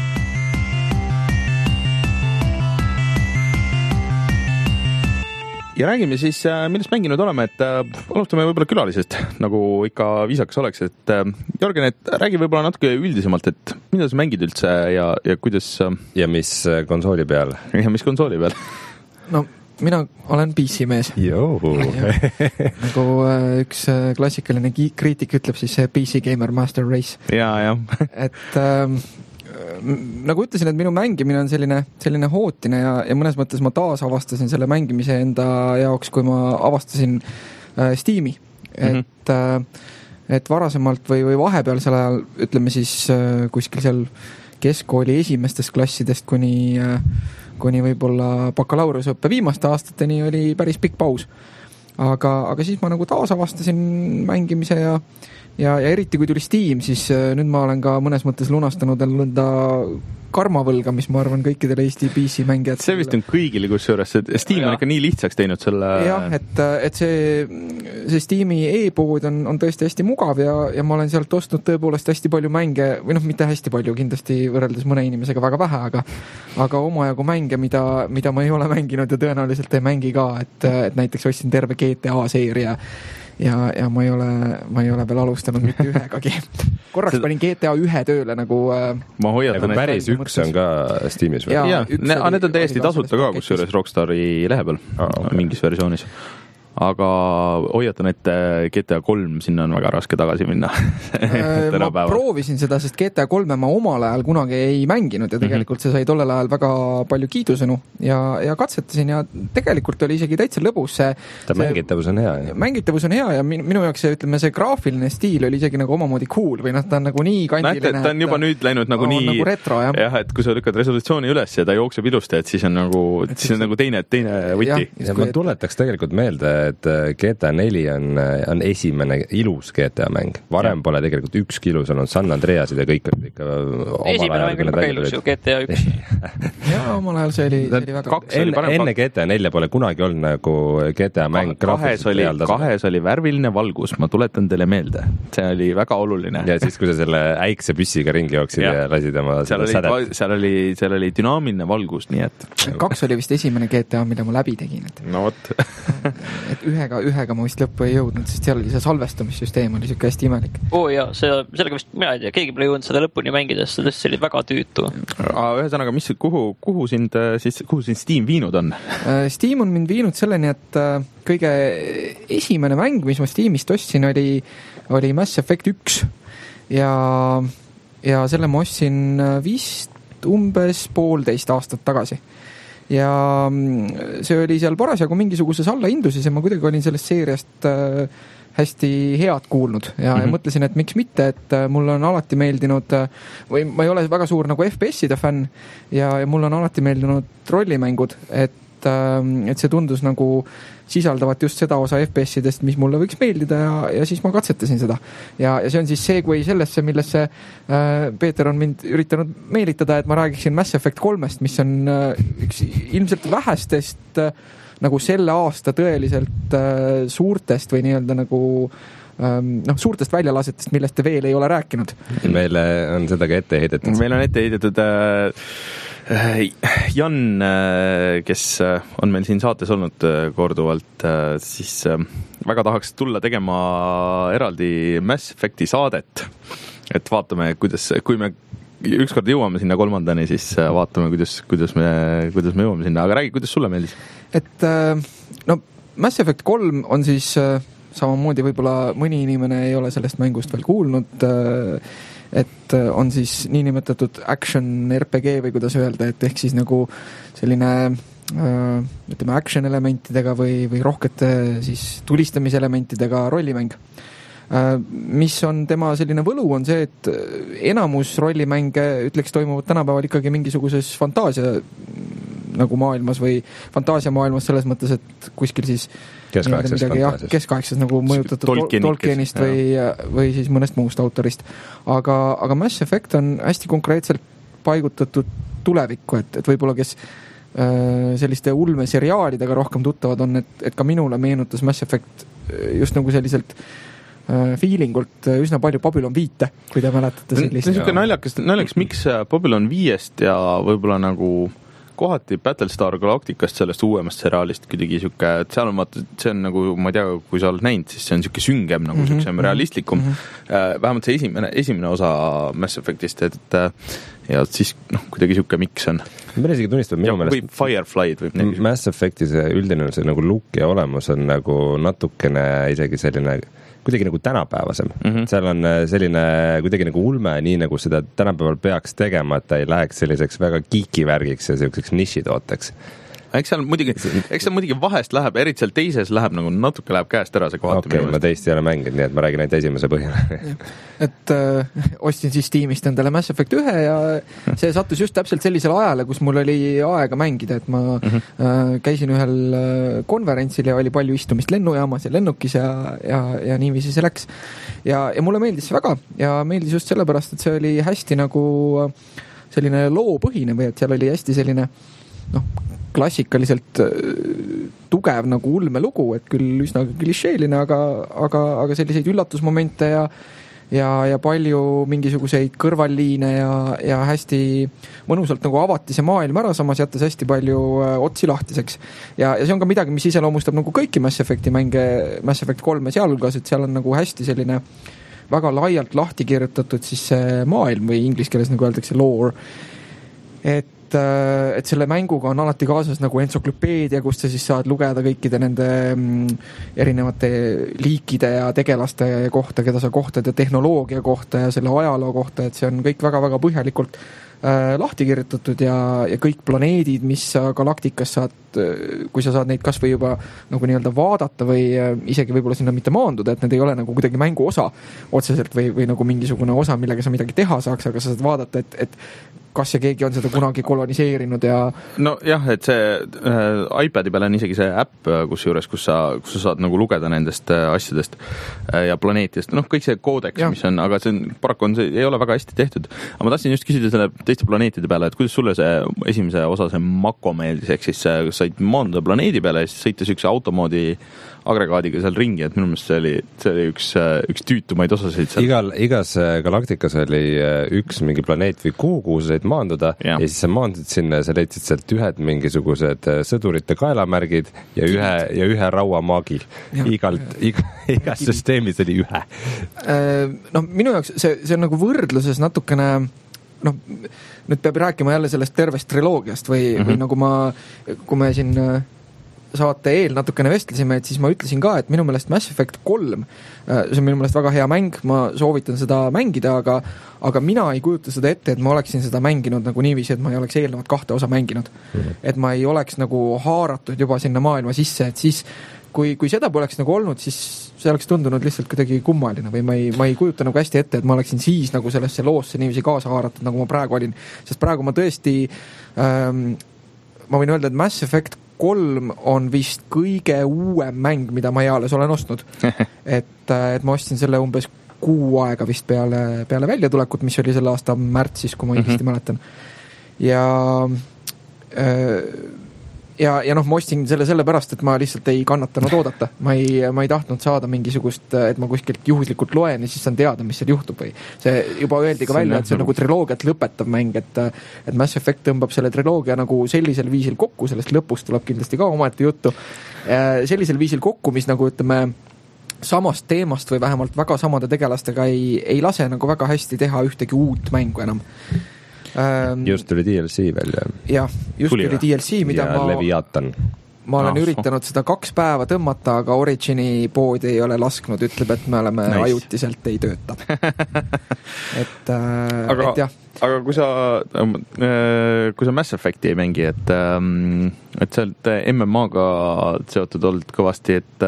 Ja räägime siis, millest mänginud oleme, et äh, alustame võib-olla külalisest, nagu ikka viisakas oleks, et äh, Jörgen, et räägi võib-olla natuke üldisemalt, et mida sa mängid üldse ja, ja kuidas... Äh, ja mis konsooli peal? Ja mis konsooli peal? No mina olen P C mees. nagu äh, üks äh, klassikaline kriitik ütleb, siis P C Gamer Master Race. Ja, ja. et äh, nagu ütlesin, et minu mängimine on selline, selline hootine ja, ja mõnes mõttes ma taas avastasin selle mängimise enda jaoks, kui ma avastasin äh, Steam'i. Et, mm-hmm. äh, et varasemalt või, või vahepealsel ajal, ütleme siis äh, kuskil seal keskkooli esimestest klassidest kuni, äh, kuni võib-olla bakalaureuseõppe viimaste aastateni oli päris pikk paus. Aga, aga siis ma nagu taas avastasin mängimise ja Ja, ja eriti kui tuli Steam, siis nüüd ma olen ka mõnes mõttes lunastanud enda karmavõlga, mis ma arvan kõikidele Eesti P C mängijad. See vist on kõigile, kus juures Steam on ikka nii lihtsaks teinud selle... Jah, et, et see, see Steam'i e-pood on, on tõesti hästi mugav ja, ja ma olen sealt ostnud tõepoolest hästi palju mänge, või noh, mitte hästi palju, kindlasti võrreldes mõne inimesega väga vähe, aga, aga omajagu mänge, mida, mida ma ei ole mänginud ja tõenäoliselt ei mängi ka, et, et näiteks ostsin terve G T A seeria ja, ja ma ei ole, ma ei ole veel alustanud mitte ühegagi. Korraks panin G T A ühe tööle nagu... Ma hoiatan, et päris üks mõttes. On ka Steamis või? Jaa, ja, ne, need on täiesti tasuta ka, kus juures Rockstari lehe peal, oh, okay. Mingis versioonis. aga hoiatan, et G T A kolm sinna on väga raske tagasi minna. ma proovisin seda, sest G T A kolme ma omal ajal kunagi ei mänginud ja tegelikult mm -hmm. see sai tollel ajal väga palju kiidusõnu ja, ja katsetasin ja tegelikult oli isegi täitsa lõbus see, ta see mängitavus on hea. Ja. Mängitavus on hea ja minu jaoks see, ütleme, see graafiline stiil oli isegi nagu omamoodi cool või noh, ta on nagu nii kandiline. Näete, ta on juba et, nüüd läinud nagu nii nagu retro, jah. jah, et kui sa lükkad resolutsiooni üles ja ta jookseb ilusti, et siis on nagu, siis on nagu teine, teine võti. Ja, ja ma tuletaks tegelikult meelde, et G T A neli on, on esimene ilus G T A mäng. Varem ja. Pole tegelikult ükski ilus olnud, San Andreasid ja kõik olid ikka esimene mäng oli väga ilus ju, G T A üks. ja omal ajal see oli, see oli väga enne, enne G T A nelja pole kunagi olnud nagu G T A mäng. Kahes oli, kahes oli värviline valgus, ma tuletan teile meelde. See oli väga oluline. Ja siis, kui sa selle äikse püssiga ringi jooksid ja, ja lasid oma seal oli, sädet. Seal oli, seal oli dünaamiline valgus, nii et kaks oli vist esimene G T A, mida ma läbi tegin. Et, no vot. et ühega, ühega ma vist lõppu ei jõudnud, sest seal oli see salvestamissüsteem oli siuke hästi imelik. Oo jaa, see, sellega vist, mina ei tea, keegi pole jõudnud seda lõpuni mängida, sest see oli väga tüütu. Ühesõnaga, mis, kuhu, kuhu sind siis, kuhu sind Steam viinud on? Steam on mind viinud selleni, et kõige esimene mäng, mis ma Steamist ostsin, oli, oli Mass Effect üks ja, ja selle ma ostsin vist umbes poolteist aastat tagasi. Ja see oli seal parasjagu mingisuguses allahinduses ja ma kuidagi olin sellest seeriast hästi head kuulnud ja, mm-hmm. ja mõtlesin, et miks mitte, et mulle on alati meeldinud või ma ei ole väga suur nagu F P S-ide fänn ja, ja mulle on alati meeldinud rollimängud, et, et see tundus nagu sisaldavat just seda osa F P S-idest, mis mulle võiks meeldida ja, ja siis ma katsetasin seda. Ja, ja see on siis segway sellesse, millesse äh, Peeter on mind üritanud meelitada, et ma räägiksin Mass Effect kolmest, mis on äh, üks ilmselt vähestest äh, nagu selle aasta tõeliselt äh, suurtest või nii-öelda nagu ähm, noh, suurtest väljalasetest, millest te veel ei ole rääkinud. Meile on seda ka ette heidetud. Meil on ette heidetud äh, Jan, kes on meil siin saates olnud korduvalt, siis väga tahaks tulla tegema eraldi Mass Effecti saadet. Et vaatame, kuidas, kui me ükskord jõuame sinna kolmandani, siis vaatame, kuidas, kuidas, me, kuidas me jõuame sinna. Aga räägi, kuidas sulle meeldis? Et no, Mass Effect kolm on siis samamoodi võib-olla mõni inimene ei ole sellest mängust veel kuulnud, et on siis niinimetatud action R P G või kuidas öelda, et ehk siis nagu selline ütleme action elementidega või, või rohkete siis tulistamiselementidega rollimäng. Mis on tema selline võlu on see, et enamus rollimänge ütleks toimuvad tänapäeval ikkagi mingisuguses fantaasia nagu maailmas või fantaasiamaailmas selles mõttes, et kuskil siis keskaegsest fantaasiast. Keskaegsest nagu mõjutatud Tolkien, Tolkienist või, või siis mõnest muust autorist. Aga, aga Mass Effect on hästi konkreetselt paigutatud tulevikku, et, et võib-olla kes äh, selliste ulmeseriaalidega rohkem tuttavad on, et, et ka minule meenutas Mass Effect just nagu selliselt äh, feelingult üsna palju Babylon viite, kui te mäletate sellist. See on niisugune naljakas, naljakas, miks Babylon viiest ja võib-olla nagu kohati Battlestar Galacticast sellest uuemast seriaalist kuidagi siuke, et seal on vaata, see on nagu, ma ei tea, kui sa oled näinud, siis see on siuke süngem nagu mm-hmm, siuke realistlikum mm-hmm. vähemalt see esimene, esimene osa Mass Effectist, et ja siis noh, kuidagi siuke miks on. Ma pean isegi tunnistab, minu meelest või Firefly'd võib nägi. Mass Effecti see üldine see nagu look ja olemus on nagu natukene isegi selline kuidagi nagu tänapäevasem. Mm-hmm. Seal on selline kuidagi nagu ulme, nii nagu seda tänapäeval peaks tegema, et ta ei läheks selliseks väga geeki-värgiks ja selliseks nišitooteks. Eks seal muidugi, eks seal muidugi vahest läheb, eriti seal teises läheb nagu natuke läheb käest ära see kohati. Okei, okay, ma teist ei ole mänginud, nii et ma räägin ainult esimese põhjal. et äh, ostsin siis Steamist endale Mass Effect ühe ja see sattus just täpselt sellisele ajale, kus mul oli aega mängida, et ma mm-hmm. äh, käisin ühel konverentsil ja oli palju istumist lennujaamas ja lennukis ja, ja, ja niiviisi see läks. Ja, ja mulle meeldis see väga ja meeldis just sellepärast, et see oli hästi nagu selline loopõhine või et seal oli hästi selline noh, klassikaliselt tugev nagu ulmelugu, et küll üsna klišeeline, aga, aga, aga selliseid üllatusmomente ja, ja, ja palju mingisuguseid kõrvalliine ja, ja hästi mõnusalt nagu avati see maailm ära, samas jättes hästi palju otsi lahtiseks. Ja, ja see on ka midagi, mis iseloomustab nagu kõiki Mass Effecti mänge, Mass Effect kolme sealhulgas, et seal on nagu hästi selline väga laialt lahti kirjutatud siis see maailm või inglise keeles nagu öeldakse lore. Et et, et selle mänguga on alati kaasas nagu entsüklopeedia, kust sa siis saad lugeda kõikide nende erinevate liikide ja tegelaste kohta, keda sa kohtad ja tehnoloogia kohta ja selle ajaloo kohta, et see on kõik väga-väga põhjalikult äh, lahti kirjutatud ja, ja kõik planeedid, mis sa galaktikas saad, kui sa saad neid kas või juba nagu nii-öelda vaadata või äh, isegi võib-olla sinna mitte maanduda, et need ei ole nagu kuidagi mängu osa otseselt või, või nagu mingisugune osa, millega sa midagi teha saaks, aga sa saad vaadata, et, et kas ja keegi on seda kunagi koloniseerinud ja no jah, et see äh, iPadi peal on isegi see äpp, kus juures, kus sa, kus sa saad nagu lugeda nendest äh, asjadest äh, ja planeetidest, noh, kõik see koodeks, mis on, aga see on, paraku on see, ei ole väga hästi tehtud. Aga ma tahtsin just küsida selle teiste planeetide peale, et kuidas sulle see esimese osa, see Mako meeldis, ehk siis kas said maanduda planeedi peale ja siis sõita sükse automoodi agregaadiga seal ringi, et minu meelest see oli, see oli üks, üks tüütumaid osasid seal. Igal, igas galaktikas oli üks mingi planeet või kuu, kuhu sa said maanduda ja. ja siis sa maandud sinna ja sa leidsid sealt ühed mingisugused sõdurite kaelamärgid ja ühe, ja ühe rauamaagi. Igalt, iga, igas süsteemis oli ühe. No minu jaoks see, see on nagu võrdluses natukene noh, nüüd peab rääkima jälle sellest tervest triloogiast või, mm-hmm. või nagu ma, kui me siin saate eel natukene vestlesime, et siis ma ütlesin ka, et minu meelest Mass Effect kolm, see on minu meelest väga hea mäng, ma soovitan seda mängida, aga, aga mina ei kujuta seda ette, et ma oleksin seda mänginud nagu niiviisi, et ma ei oleks eelnevat kahte osa mänginud. Mm-hmm. Et ma ei oleks nagu haaratud juba sinna maailma sisse, et siis kui, kui seda poleks nagu olnud, siis see oleks tundunud lihtsalt kuidagi kummaline või ma ei, ma ei kujuta nagu hästi ette, et ma oleksin siis nagu sellesse loosse niiviisi kaasa haaratud, nagu ma praegu olin. Sest praegu ma tõesti ähm, ma võin öelda, et Mass Effect kolm on vist kõige uuem mäng, mida ma eales olen ostnud. et, et ma ostsin selle umbes kuu aega vist peale, peale väljatulekut, mis oli selle aasta märtsis, kui ma õigesti mm-hmm. mäletan. Ja äh, ja, ja noh, ma ostsin selle sellepärast, et ma lihtsalt ei kannatanud oodata. Ma ei, ma ei tahtnud saada mingisugust, et ma kuskilt juhuslikult loen ja siis saan teada, mis seal juhtub. Või see juba öeldi ka välja, et see on nagu triloogiat lõpetav mäng, et, et Mass Effect tõmbab selle triloogia nagu sellisel viisil kokku, sellest lõpust tuleb kindlasti ka omaette juttu, sellisel viisil kokku, mis nagu ütleme samast teemast või vähemalt väga samade tegelastega ei, ei lase nagu väga hästi teha ühtegi uut mängu enam. Just tuli D L C välja. Jah, just tuli, tuli D L C, mida ja ma Leviathan. Ma olen no, üritanud seda kaks päeva tõmmata, aga Origini poodi ei ole lasknud, ütleb, et me oleme nice. Ajutiselt ei tööta. et, aga, et jah. Aga kui sa, kui sa Mass Effecti ei mängi, et, et sealt M M A-ga seotud olnud kõvasti, et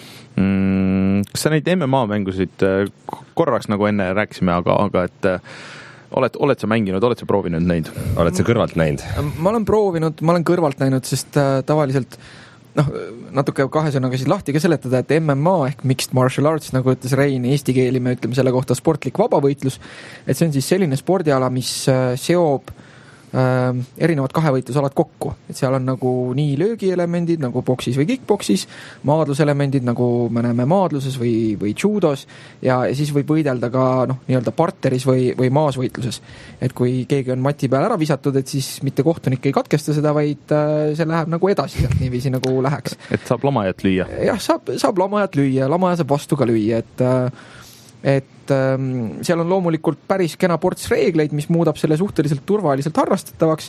mm, kas sa neid M M A-mängusid korraks nagu enne rääkisime, aga, aga et Oled, oled sa mänginud, oled sa proovinud neid? Oled sa kõrvalt näinud? Ma olen proovinud, ma olen kõrvalt näinud, sest äh, tavaliselt noh, natuke kahe sõnaga siis lahti ka seletada, et M M A ehk Mixed Martial Arts, nagu ütles Rein, eesti keeli me ütleme selle kohta sportlik vabavõitlus, et see on siis selline spordiala, mis äh, seob äh, erinevad kahevõitlusalad kokku, et seal on nagu nii löögielemendid nagu boksis või kickboksis, maadluselemendid nagu me näeme maadluses või, või judos ja, ja siis võib võidelda ka noh, nii-öelda parteris või, või maasvõitluses. Et kui keegi on mati peal ära visatud, et siis mitte kohtunik ei katkesta seda, vaid äh, see läheb nagu edasi sealt niiviisi nagu läheks. Et saab lamajat lüüa? Jah, saab, saab lamajat lüüa, lamaja saab vastu ka lüüa, et äh, et ähm, seal on loomulikult päris kena ports reegleid, mis muudab selle suhteliselt turvaliselt harrastatavaks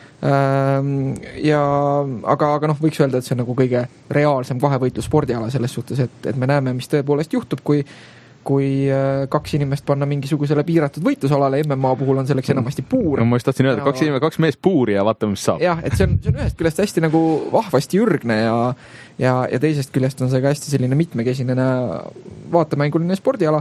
ähm, ja aga, aga noh, võiks öelda, et see on nagu kõige reaalsem kahevõitlus spordiala selles suhtes, et, et me näeme, mis tõepoolest juhtub, kui kui kaks inimest panna mingisugusele piiratud võitlusalale, M M A puhul on selleks enamasti puur. No ma just tahtsin öelda, kaks inimest, kaks mees puuri ja vaatame, mis saab. Jah, et see on, see on ühest küljest hästi nagu vahvasti ürgne ja, ja, ja teisest küljest on see ka hästi selline mitmekesine vaatemänguline spordiala.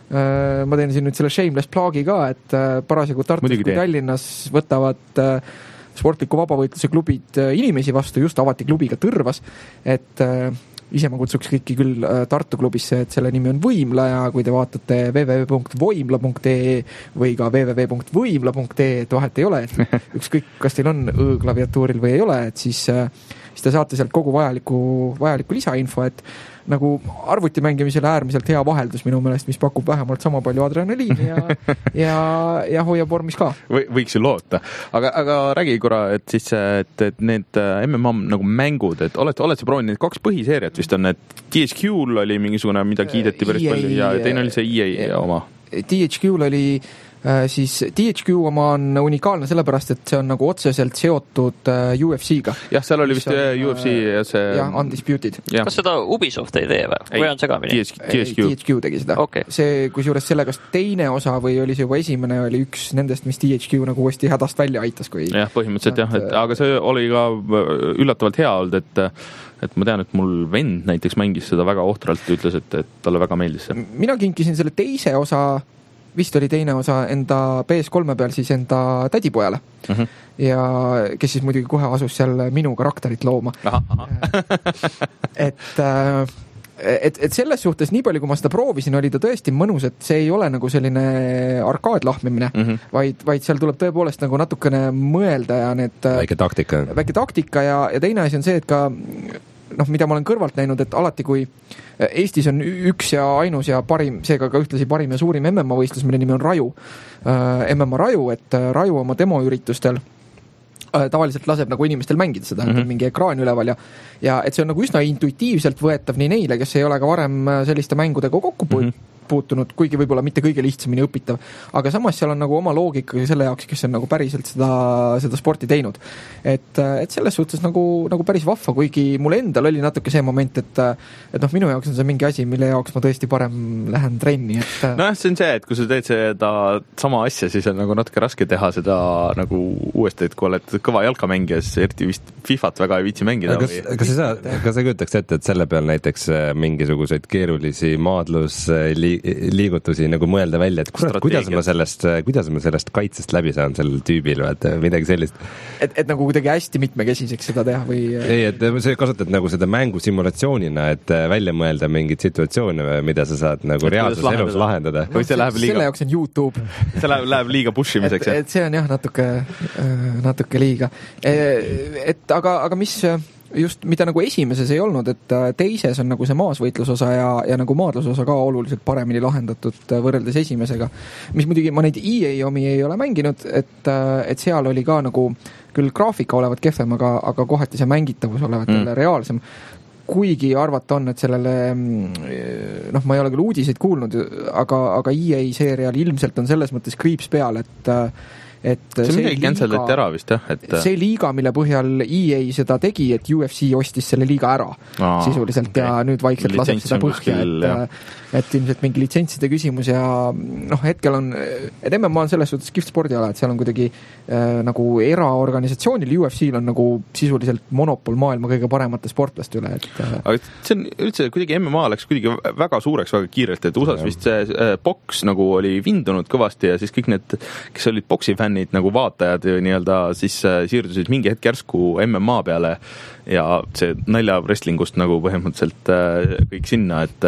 Ma teen siin nüüd selle shameless plaagi ka, et parasjagu Tartus kui Tallinnas võtavad sportliku vabavõitluse klubid inimesi vastu, just avati klubiga Tõrvas, et ise ma kutsuks kõiki küll Tartu klubisse, et selle nimi on Võimla ja kui te vaatate w w w punkt voimla punkt e e või ka w w w punkt võimla punkt e e, et vahet ei ole, et ükskõik, kas teil on õ-klaviatuuril või ei ole, et siis, siis te saate sealt kogu vajaliku, vajaliku lisainfo, et nagu arvuti mängimisele äärmiselt hea vaheldus minu meelest, mis pakub vähemalt sama palju adrenaliini ja, ja, ja hoiab vormis ka. Või, võiks ju loota. Aga, aga räägi korra, et siis et, et need M M A nagu mängud, et oled, oled sa proovinud need kaks põhiseeriat vist on, et T H Q-l oli mingisugune, mida kiideti päris palju ja teine oli see E A oma. T H Q-l oli siis D H Q oma on unikaalne sellepärast, et see on nagu otseselt seotud U F C-ga. Jah, seal oli vist on, U F C ja see... jah, Undisputed. Ja. Kas seda Ubisoft ei tee või? Või on segamini? D H Q. D H Q tegi seda. Okay. See, kui juures selle kas teine osa või oli see juba esimene, oli üks nendest, mis D H Q nagu uuesti hädast välja aitas. Kui... jah, põhimõtteliselt jah, et, aga see oli ka üllatavalt hea olnud, et et ma tean, et mul vend näiteks mängis seda väga ohtralt, ütles, et, et talle väga meeldis see. Mina kinkisin selle teise osa, vist oli teine osa enda P S kolme peal siis enda tädipojale. Uh -huh. Ja kes siis muidugi kohe asus seal minu karakterit looma. Aha, aha. et, et, et selles suhtes, nii palju kui ma seda proovisin, oli ta tõesti mõnus, et see ei ole nagu selline arkaadlahmimine, uh -huh. vaid, vaid seal tuleb tõepoolest nagu natukene mõelda ja need... Väike taktika. Väike taktika ja, ja teine asi on see, et ka noh, mida ma olen kõrvalt näinud, et alati kui Eestis on üks ja ainus ja parim, seega ka ühtlasi parim ja suurim M M A võistlus, mille nimi on Raju, M M A Raju, et Raju oma demoüritustel tavaliselt laseb nagu inimestel mängida seda, mm-hmm. mingi ekraan üleval ja, ja et see on nagu üsna intuitiivselt võetav nii neile, kes ei ole ka varem selliste mängudega kokku mm-hmm. puutunud, kuigi võib-olla mitte kõige lihtsamini õpitav. Aga samas seal on nagu oma loogika selle jaoks, kes on nagu päriselt seda, seda sporti teinud. Et, et selles suhtes nagu, nagu päris vahva, kuigi mul endal oli natuke see moment, et, et noh, minu jaoks on see mingi asi, mille jaoks ma tõesti parem lähen trenni. Et... no jah, see on see, et kui sa teed seda sama asja, siis on nagu natuke raske teha seda nagu uuesti, et kui oled kõva jalkamängija, siis eriti vist Fifat väga ei viitsi mängida. Kas, või... kas sa, kas sa kujutaks ette, et selle peal näiteks mingisuguseid keerulisi maadlus liigutusi nagu mõelda välja, et kurat, kuidas ma sellest, kuidas ma sellest kaitsest läbi saan sellel tüübil, vaata, midagi sellist. Et, et nagu kuidagi hästi mitmekesiseks seda teha või? Ei, et sa kasutad nagu seda mängusimulatsioonina, et välja mõelda mingid situatsioone, mida sa saad nagu reaalses elus lahendada. No, see, liiga... selle jaoks on YouTube. see läheb, läheb liiga pushimiseks. Et, et see on jah, natuke, natuke liiga. Et aga, aga mis... just, mida nagu esimeses ei olnud, et teises on nagu see maasvõitlusosa ja, ja nagu maadlusosa ka oluliselt paremini lahendatud võrreldes esimesega. Mis muidugi ma neid E A omi ei ole mänginud, et, et seal oli ka nagu küll graafika olevat kehvem, aga, aga kohati see mängitavus olevat mm. reaalsem. Kuigi arvata on, et sellele, noh, ma ei ole küll uudiseid kuulnud, aga, aga E A seerial ilmselt on selles mõttes kriips peal, et et see, see midagi cancel'iti ära vist, jah? Et... see liiga, mille põhjal E A seda tegi, et U F C ostis selle liiga ära Aa, sisuliselt okay. ja nüüd vaikselt laseb seda põhja, et, et ilmselt mingi litsentside küsimus ja noh, hetkel on, et M M A on selles suhtes kihvt spordiala, et seal on kuidagi äh, nagu eraorganisatsioonil, U F C-l on nagu sisuliselt monopol maailma kõige paremate sportlaste üle, et äh... aga see on üldse kuidagi M M A läks kuidagi väga suureks väga kiirelt, et U S A-s vist see äh, boks nagu oli vindunud kõvasti ja siis kõik need, kes olid boksi fännid nagu vaatajad nii-öelda siis siirdusid mingi hetk järsku M M A peale ja see nalja wrestlingust nagu põhimõtteliselt kõik sinna, et,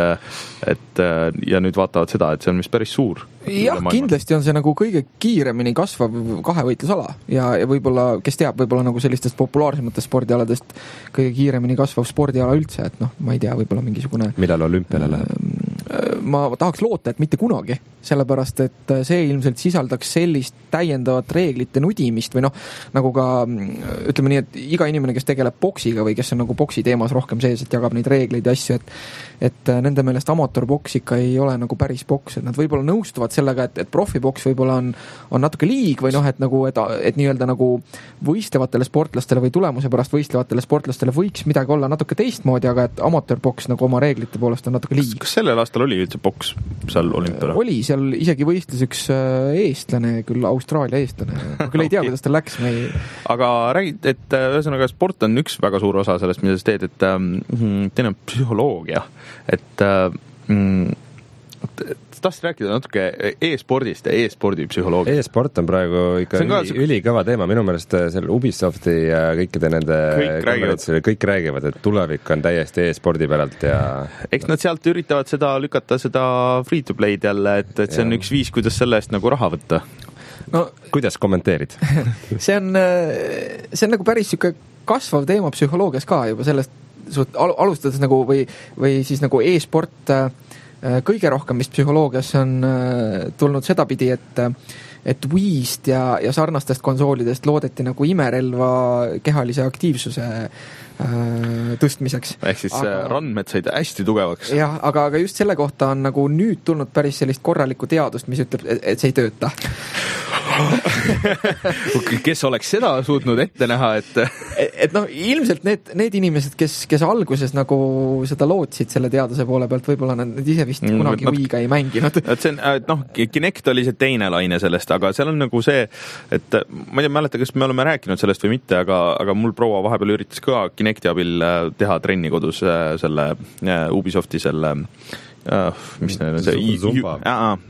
et ja nüüd vaatavad seda, et see on vist päris suur. Jah, kindlasti on see nagu kõige kiiremini kasvav kahevõitlusala ja, ja võib-olla, kes teab, võib-olla nagu sellistest populaarsematest spordialadest kõige kiiremini kasvav spordiala üldse, et noh, ma ei tea, võib-olla mingisugune millal olümpiale läheb? Ma tahaks loota, et mitte kunagi, sellepärast, et see ilmselt sisaldaks sellist täiendavat reeglite nudimist või noh, nagu ka ütleme nii, et iga inimene, kes tegeleb boksiga või kes on nagu boksi teemas rohkem sees, et jagab neid reegleid ja asju, et, et nende meelest amatöörboks ikka ei ole nagu päris boks, et nad võib-olla nõustuvad sellega, et, et profiboks võib-olla on, on natuke liig või noh, et nagu, et, et nii-öelda nagu võistlevatele sportlastele või tulemuse pärast võistlevatele sportlastele võiks midagi olla natuke teistmoodi, aga et amatöörboks nagu oma reeglite poolest on natuke liig. Kas, kas sellel aastal oli üldse boks seal olümpiale? Oli, seal isegi võistles üks eestlane, küll Austraalia eestlane. Ma küll ei tea, okay. kuidas ta läks. Ei... Aga räägid, et ühesõnaga sport on üks väga suur osa sellest, mida sa teed, et mm, teine on psühholoogia. Et mm, tahtsid rääkida natuke e-spordist ja e-spordi psühholoogia. E-sport on praegu ikka on üli, ülikõva teema. Minu meelest seal Ubisofti ja kõikide nende kõik räägivad. kõik räägivad, et tulevik on täiesti e-spordi päralt ja eks nad sealt üritavad seda lükata seda free-to-play'd jälle, et, et see on ja. üks viis, kuidas selle eest nagu raha võtta. No, kuidas kommenteerid? see on, see on nagu päris siuke kasvav teema psühholoogias ka juba sellest suht, alustades nagu või, või siis nagu e-sport kõige rohkem vist psühholoogias on tulnud sedapidi, et, et Wii'st ja, ja sarnastest konsoolidest loodeti nagu imerelva kehalise aktiivsuse äh, tõstmiseks. Ehk siis aga, randmed said hästi tugevaks. Jah, aga, aga just selle kohta on nagu nüüd tulnud päris sellist korralikku teadust, mis ütleb, et, et see ei tööta. Kes oleks seda suutnud ette näha, et et noh, ilmselt need, need inimesed, kes, kes alguses nagu seda lootsid selle teaduse poole pealt, võib-olla nad, nad ise vist kunagi Wii'ga ei mänginud. Et see on, et noh, Kinect oli see teine laine sellest, aga seal on nagu see, et ma ei mäleta, kas me oleme rääkinud sellest või mitte, aga, aga mul proua vahepeal üritas ka Kinecti abil teha trenni kodus selle Ubisofti selle mis neil on see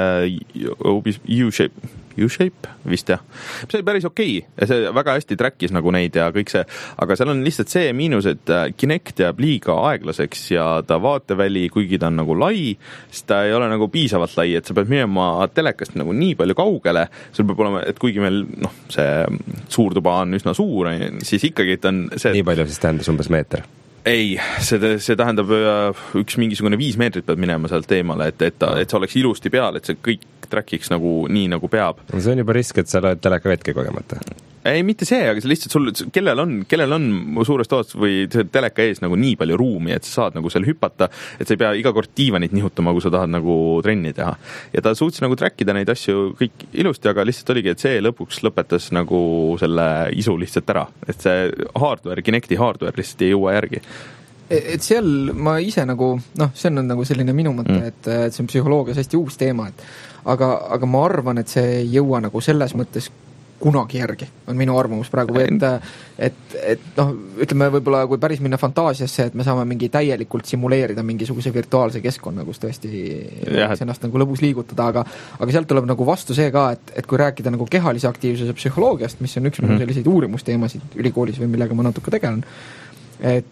see U-Shape U-Shape vist jah. See oli päris okei ja see väga hästi trackis nagu neid ja kõik see, aga seal on lihtsalt see miinus, et Kinect jääb liiga aeglaseks ja ta vaateväli, kuigi ta on nagu lai, siis ta ei ole nagu piisavalt lai, et sa pead minema telekast nagu nii palju kaugele, sul peab olema, et kuigi meil noh, see suurtuba on üsna suur, siis ikkagi et on see nii palju siis tähendas umbes meeter? Ei, see, see tähendab üks mingisugune viis meetrit peab minema sealt eemale, et, et, et see oleks ilusti peal, et see kõik trackiks nagu nii, nagu peab. See on juba risk, et sa loed teleka vetki kogemata. Ei, mitte see, aga see lihtsalt sul, kellel on, kellel on suures toas või teleka ees nagu nii palju ruumi, et sa saad nagu seal hüpata, et sa ei pea iga kord diivanit nihutama, kui sa tahad nagu trenni teha. Ja ta suutis nagu trackida neid asju kõik ilusti, aga lihtsalt oligi, et see lõpuks lõpetas nagu selle isu lihtsalt ära. Et see hardware, Kinecti hardware lihtsalt ei jõua järgi. Et seal ma ise nagu, noh, see on nagu selline minu mõte, mm. et, et see on psühholoogias hästi uus teema, et aga, aga ma arvan, et see ei jõua nagu selles mõttes kunagi järgi, on minu arvamus praegu, et, et, et noh, ütleme võib-olla kui päris minna fantaasiasse, et me saame mingi täielikult simuleerida mingisuguse virtuaalse keskkonna, kus tõesti ennast nagu lõbus liigutada, aga, aga sealt tuleb nagu vastu see ka, et, et kui rääkida nagu kehalise aktiivsuse psühholoogiast, mis on üks mm. minu selliseid uurimusteemasid ülikoolis või millega ma natuke tegelen, et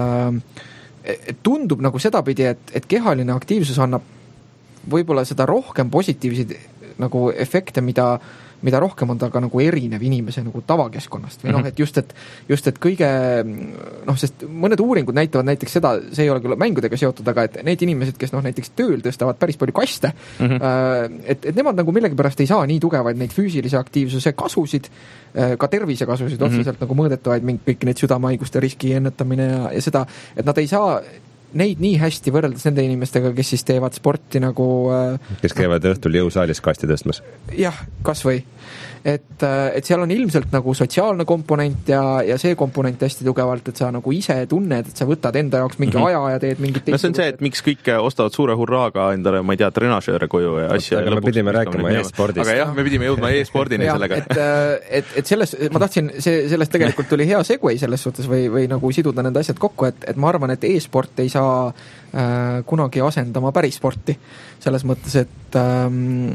et tundub nagu sedapidi, et, et kehaline aktiivsus annab võib-olla seda rohkem positiivseid nagu efekte, mida mida rohkem on ta ka nagu erinev inimese nagu tavakeskkonnast. Või noh, et just, et, just, et kõige, noh, sest mõned uuringud näitavad näiteks seda, see ei ole küll mängudega seotud, aga et need inimesed, kes noh, näiteks tööl tõstavad päris palju kaste, mm-hmm. et, et nemad nagu millegipärast ei saa nii tugevaid neid füüsilise aktiivsuse kasusid, ka tervisekasusid mm-hmm. otseselt nagu mõõdetavaid, kõik need südamehaiguste riski ennetamine ja, ja seda, et nad ei saa neid nii hästi võrreldes nende inimestega, kes siis teevad sporti nagu kes käivad õhtul jõusaalis kasti tõstmas. Jah, kas või. Et, et seal on ilmselt nagu sotsiaalne komponent ja, ja see komponent hästi tugevalt, et sa nagu ise tunned, et sa võtad enda jaoks mingi mm-hmm. aja ja teed mingit no see on see, et miks kõik ostavad suure hurraaga endale, ma ei tea, trenažööre koju ja asja. Aga me pidime rääkima e-spordist. Aga jah, me pidime jõudma e-spordini sellega. Et, et, et selles, ma tahtsin, see, sellest tegelikult tuli hea segway selles suhtes või, või nagu siduda need asjad kokku, et, et ma arvan, et e-sport ei saa äh, kunagi asendama päris sporti. Selles mõttes, et ähm,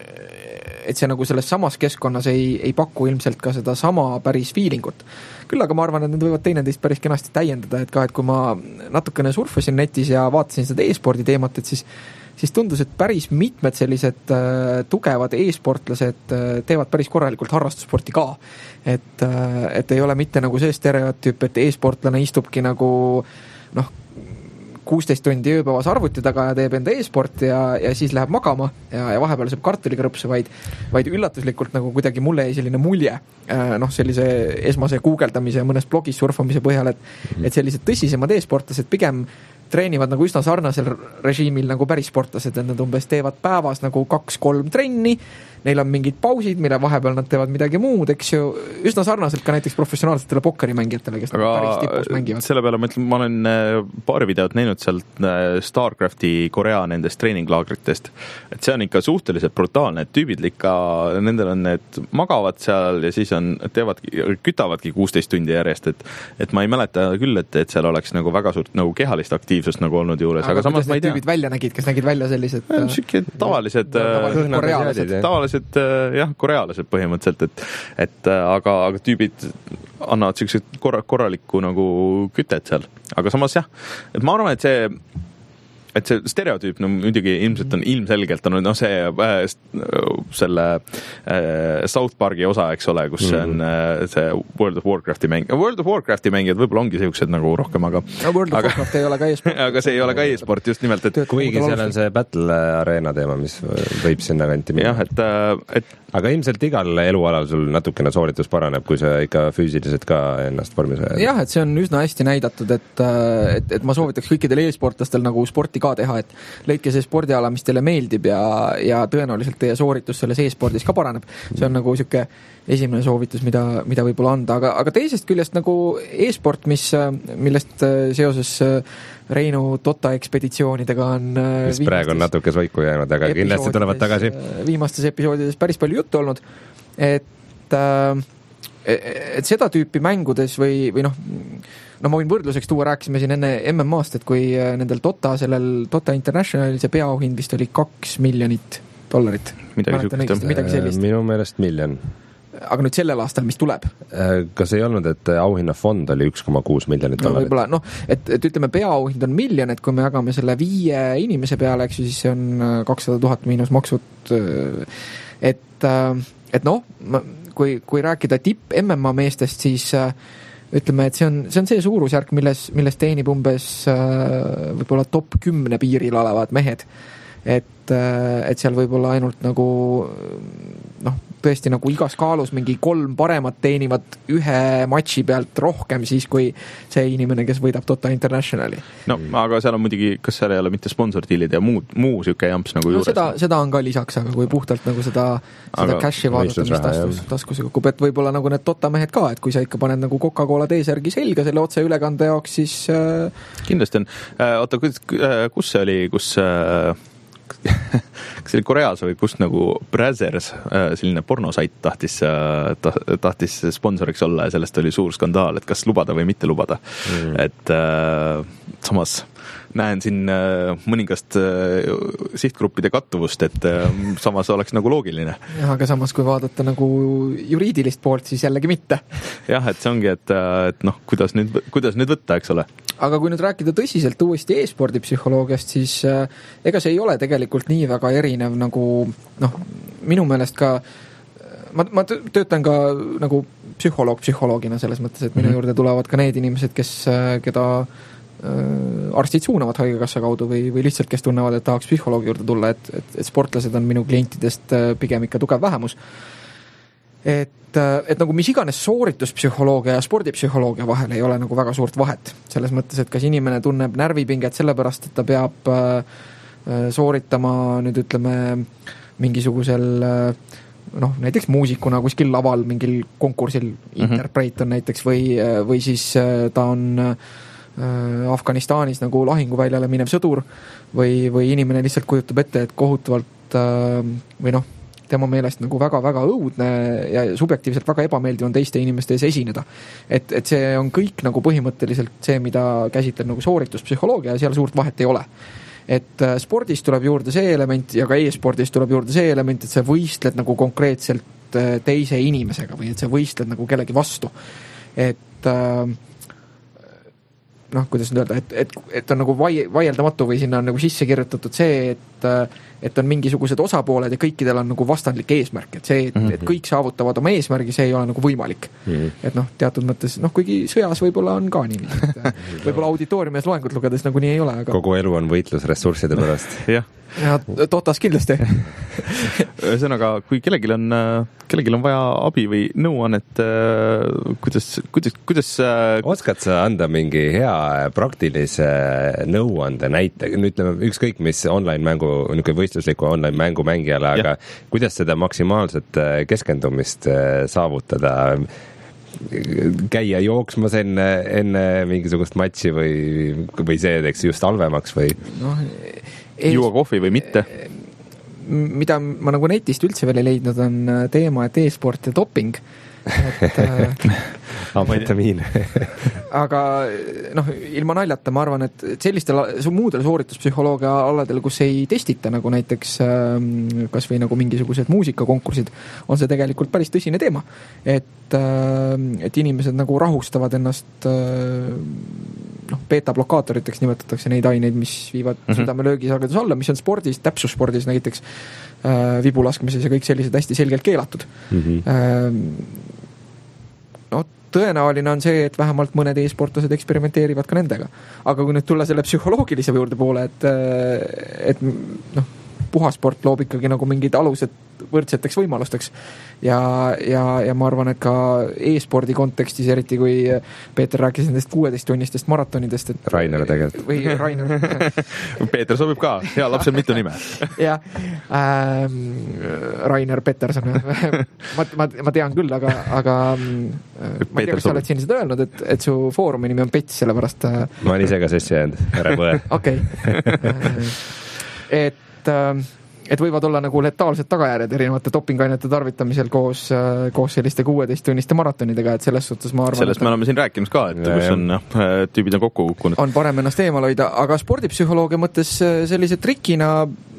et see nagu selles samas keskkonnas ei, ei paku ilmselt ka seda sama päris feelingut. Küll aga ma arvan, et need võivad teineteist päris kenasti täiendada, et ka, et kui ma natukene surfasin netis ja vaatasin seda e-spordi teemat, et siis, siis tundus, et päris mitmed sellised äh, tugevad e-sportlased äh, teevad päris korralikult harrastussporti ka. Et, äh, et ei ole mitte nagu see stereotüüp, et e-sportlane istubki nagu noh, kuusteist tundi ööpäevas arvuti taga ja teeb enda e-sporti ja, ja siis läheb magama ja, ja vahepeal saab kartulikrõpsu, vaid, vaid üllatuslikult nagu kuidagi mulle jäi selline mulje, noh, sellise esmase guugeldamise ja mõnes blogis surfamise põhjal, et, et sellised tõsisemad e-sportlased pigem treenivad nagu üsna sarnasel režiimil nagu päris sportlased, et nad umbes teevad päevas nagu kaks-kolm trenni, neil on mingid pausid, mille vahepeal nad teevad midagi muud, eks ju, üsna sarnaselt ka näiteks professionaalsetele pokkerimängijatele, kes aga päris tipus mängivad. Selle peale ma ütlen, ma olen paari videot näinud sealt Starcrafti Korea nendest treeninglaagritest, et see on ikka suhteliselt brutaalne, et tüübid ikka, nendel on need magavad seal ja siis on, teevadki, kütavadki kuusteist tundi järjest, et, et ma ei mäleta küll, et, et seal oleks nagu väga suurt nagu kehalist aktiivsust nagu olnud juures, aga, aga samas ma ei tea. Tüübid välja nägid, kes nägid välja sellised ja, tavalised, tavalised, tavalised jah, korealased põhimõtteliselt, et, et aga, aga tüübid annavad sellised korra, korralikku nagu kütet seal, aga samas jah, et ma arvan, et see et see stereotüüp, no muidugi ilmselt on ilmselgelt on no see äh, selle äh, South Parki osa, eks ole, kus see on äh, see World of Warcrafti mäng. World of Warcrafti mängijad võib-olla ongi sellised nagu rohkem, aga no, World of aga, Warcraft ei ole ka e-sport. Aga see ei ole ka e-sport just nimelt, et kuigi seal on see Battle Arena teema, mis võib sinna kanti minna. Jah, et, et aga ilmselt igal elualal sul natukene sooritus paraneb, kui sa ikka füüsiliselt ka ennast vormis ajad. jah, et see on üsna hästi näidatud, et, et, et ma soovitaks kõikidel e-sportlastel nagu sporti ka teha, et leidke see spordiala, mis teile meeldib ja, ja tõenäoliselt teie sooritus selles e-spordis ka paraneb. See on nagu siuke esimene soovitus, mida, mida võib-olla anda, aga, aga teisest küljest nagu e-sport, mis, millest seoses Reinu Dota ekspeditsioonidega on mis praegu on natuke soiku jäänud, aga kindlasti tulevad tagasi. Viimastes episoodides päris palju juttu olnud, et, et seda tüüpi mängudes või, või noh, no ma võin võrdluseks tuua, rääkisime siin enne M M A-st, et kui nendel Dota, sellel Dota Internationalil see peaauhind vist oli kaks miljonit dollarit. Midagi, midagi sellist. Minu meelest miljon. Aga nüüd sellel aastal, mis tuleb? Kas ei olnud, et auhinnafond oli üks koma kuus miljonit dollarit? No, võib-olla, noh, et, et ütleme, peaauhind on miljon, et kui me jagame selle viie inimese peale, eks ju, siis see on kakssada tuhat miinus maksud. Et, et noh, kui, kui rääkida tipp M M A meestest, siis ütleme, et see on, see on see suurusjärk, milles, milles teenib umbes võib-olla top kümne piiril olevad mehed. Et, et seal võib-olla ainult nagu noh, tõesti nagu igas kaalus mingi kolm paremat teenivad ühe matši pealt rohkem siis kui see inimene, kes võidab Dota Internationali. No, aga seal on muidugi, kas seal ei ole mitte sponsordiilid ja muu, muu süke jamps nagu no, juures? Seda, seda on ka lisaks, aga kui puhtalt nagu seda, seda aga cash'i vaadata, mis taskus, taskus kukub, et võib-olla nagu need Dota mehed ka, et kui sa ikka paned nagu Coca-Cola T-särgi selga selle otse ülekande jaoks, siis äh... kindlasti on. Oota, kus see oli, kus äh... kas see oli Koreas või kust nagu Brazzers, selline pornosait tahtis, tahtis sponsoriks olla ja sellest oli suur skandaal, et kas lubada või mitte lubada. Mm. Et äh, samas näen siin äh, mõningast äh, sihtgruppide kattuvust, et äh, samas oleks nagu loogiline. Ja, aga samas, kui vaadata nagu juriidilist poolt, siis jällegi mitte. Jah, et see ongi, et, et noh, kuidas nüüd, kuidas nüüd võtta, eks ole? Aga kui nüüd rääkida tõsiselt uuesti e-spordi psühholoogiast, siis äh, ega see ei ole tegelikult nii väga erinev nagu noh, minu meelest ka ma, ma töötan ka nagu psühholoog psühholoogina selles mõttes, et minu mm-hmm. juurde tulevad ka need inimesed, kes, keda äh, arstid suunavad haigekassa kaudu või, või lihtsalt, kes tunnevad, et tahaks psühholoogi juurde tulla, et, et, et sportlased on minu klientidest pigem ikka tugev vähemus. Et, et nagu mis iganes soorituspsühholoogia ja spordipsühholoogia vahel ei ole nagu väga suurt vahet. Selles mõttes, et kas inimene tunneb närvipinget sellepärast, et ta peab äh, sooritama nüüd ütleme mingisugusel äh, noh, näiteks muusikuna kuskil laval mingil konkursil mm-hmm. interpreit on näiteks või, või siis äh, ta on äh, Afganistanis nagu lahinguväljale minev sõdur või, või inimene lihtsalt kujutab ette, et kohutavalt äh, või noh, tema meelest nagu väga-väga õudne ja subjektiivselt väga ebameeldiv on teiste inimeste ees esineda. Et, et see on kõik nagu põhimõtteliselt see, mida käsitleb nagu soorituspsühholoogia ja seal suurt vahet ei ole. Et spordis tuleb juurde see element ja ka e-spordis tuleb juurde see element, et sa võistled nagu konkreetselt teise inimesega või et sa võistled nagu kellegi vastu. Et noh, kuidas nüüd öelda, et, et, et on nagu vai, vaieldamatu või sinna on nagu sisse kirjutatud see, et, et on mingisugused osapooled ja kõikidel on nagu vastandlik eesmärk, et see, et, mm-hmm. et kõik saavutavad oma eesmärgi, see ei ole nagu võimalik. Mm-hmm. Et noh, teatud mõttes, noh, kuigi sõjas võib-olla on ka nii, võib-olla auditooriumis loengut lugedes nagu nii ei ole. Aga... Kogu elu on võitlus ressursside pärast. Jah. Ja Dotas kindlasti. Ühesõnaga, kui kellelgi on, kellelgi on vaja abi või nõuannet, kuidas, kuidas, kuidas... Oskad sa anda mingi hea praktilise nõuande näite, ütleme ükskõik mis online mängu, niisugune võistlusliku online mängu mängijale, aga ja. Kuidas seda maksimaalset keskendumist saavutada? Käia jooksmas enne, enne mingisugust matši või, või see teeks just halvemaks või? Noh, juua kohvi või mitte? Mida ma nagu netist üldse veel ei leidnud, on teema, et e-sport ja doping. Et, amfetamiin. Aga noh, ilma naljata ma arvan, et sellistel muudel soorituspsühholoogia aladel, kus ei testita nagu näiteks kas või nagu mingisugused muusikakonkursid, on see tegelikult päris tõsine teema. Et, et inimesed nagu rahustavad ennast noh, beta-blokaatoriteks nimetatakse neid aineid, mis viivad mm-hmm. südamelöögisagedus alla, mis on spordis, täpsusspordis näiteks vibulaskmises ja kõik sellised hästi selgelt keelatud. Mm-hmm. No, tõenäoline on see, et vähemalt mõned e-sportlased eksperimenteerivad ka nendega. Aga kui nüüd tulla selle psühholoogilise juurde poole, et, et noh, puhasport loob ikkagi nagu mingid alused võrdseteks võimalusteks ja, ja, ja ma arvan, et ka e-spordi kontekstis, eriti kui Peeter rääkis nendest kuueteisttunnistest maratonidest, et Rainer tegelikult. Või Rainer. Peeter sobib ka, hea lapsel mitu nime. jah, ähm, Rainer Peterson. ma, ma, ma tean küll, aga, aga ma ei tea, kas sa oled siin seda öelnud, et, et su foorumi nimi on Pets, sellepärast ma olen ise ka sessi jäänud, ära põe. okei. et et võivad olla nagu letaalsed tagajärjed erinevate dopingainete tarvitamisel koos, koos selliste kuueteisttunniste maratonidega, et selles suhtes ma arvan, sellest me oleme siin rääkinud ka, et kus on tüübid on kokku kukkunud. On parem ennast eemal hoida, aga spordipsühholoogia mõttes sellise trikina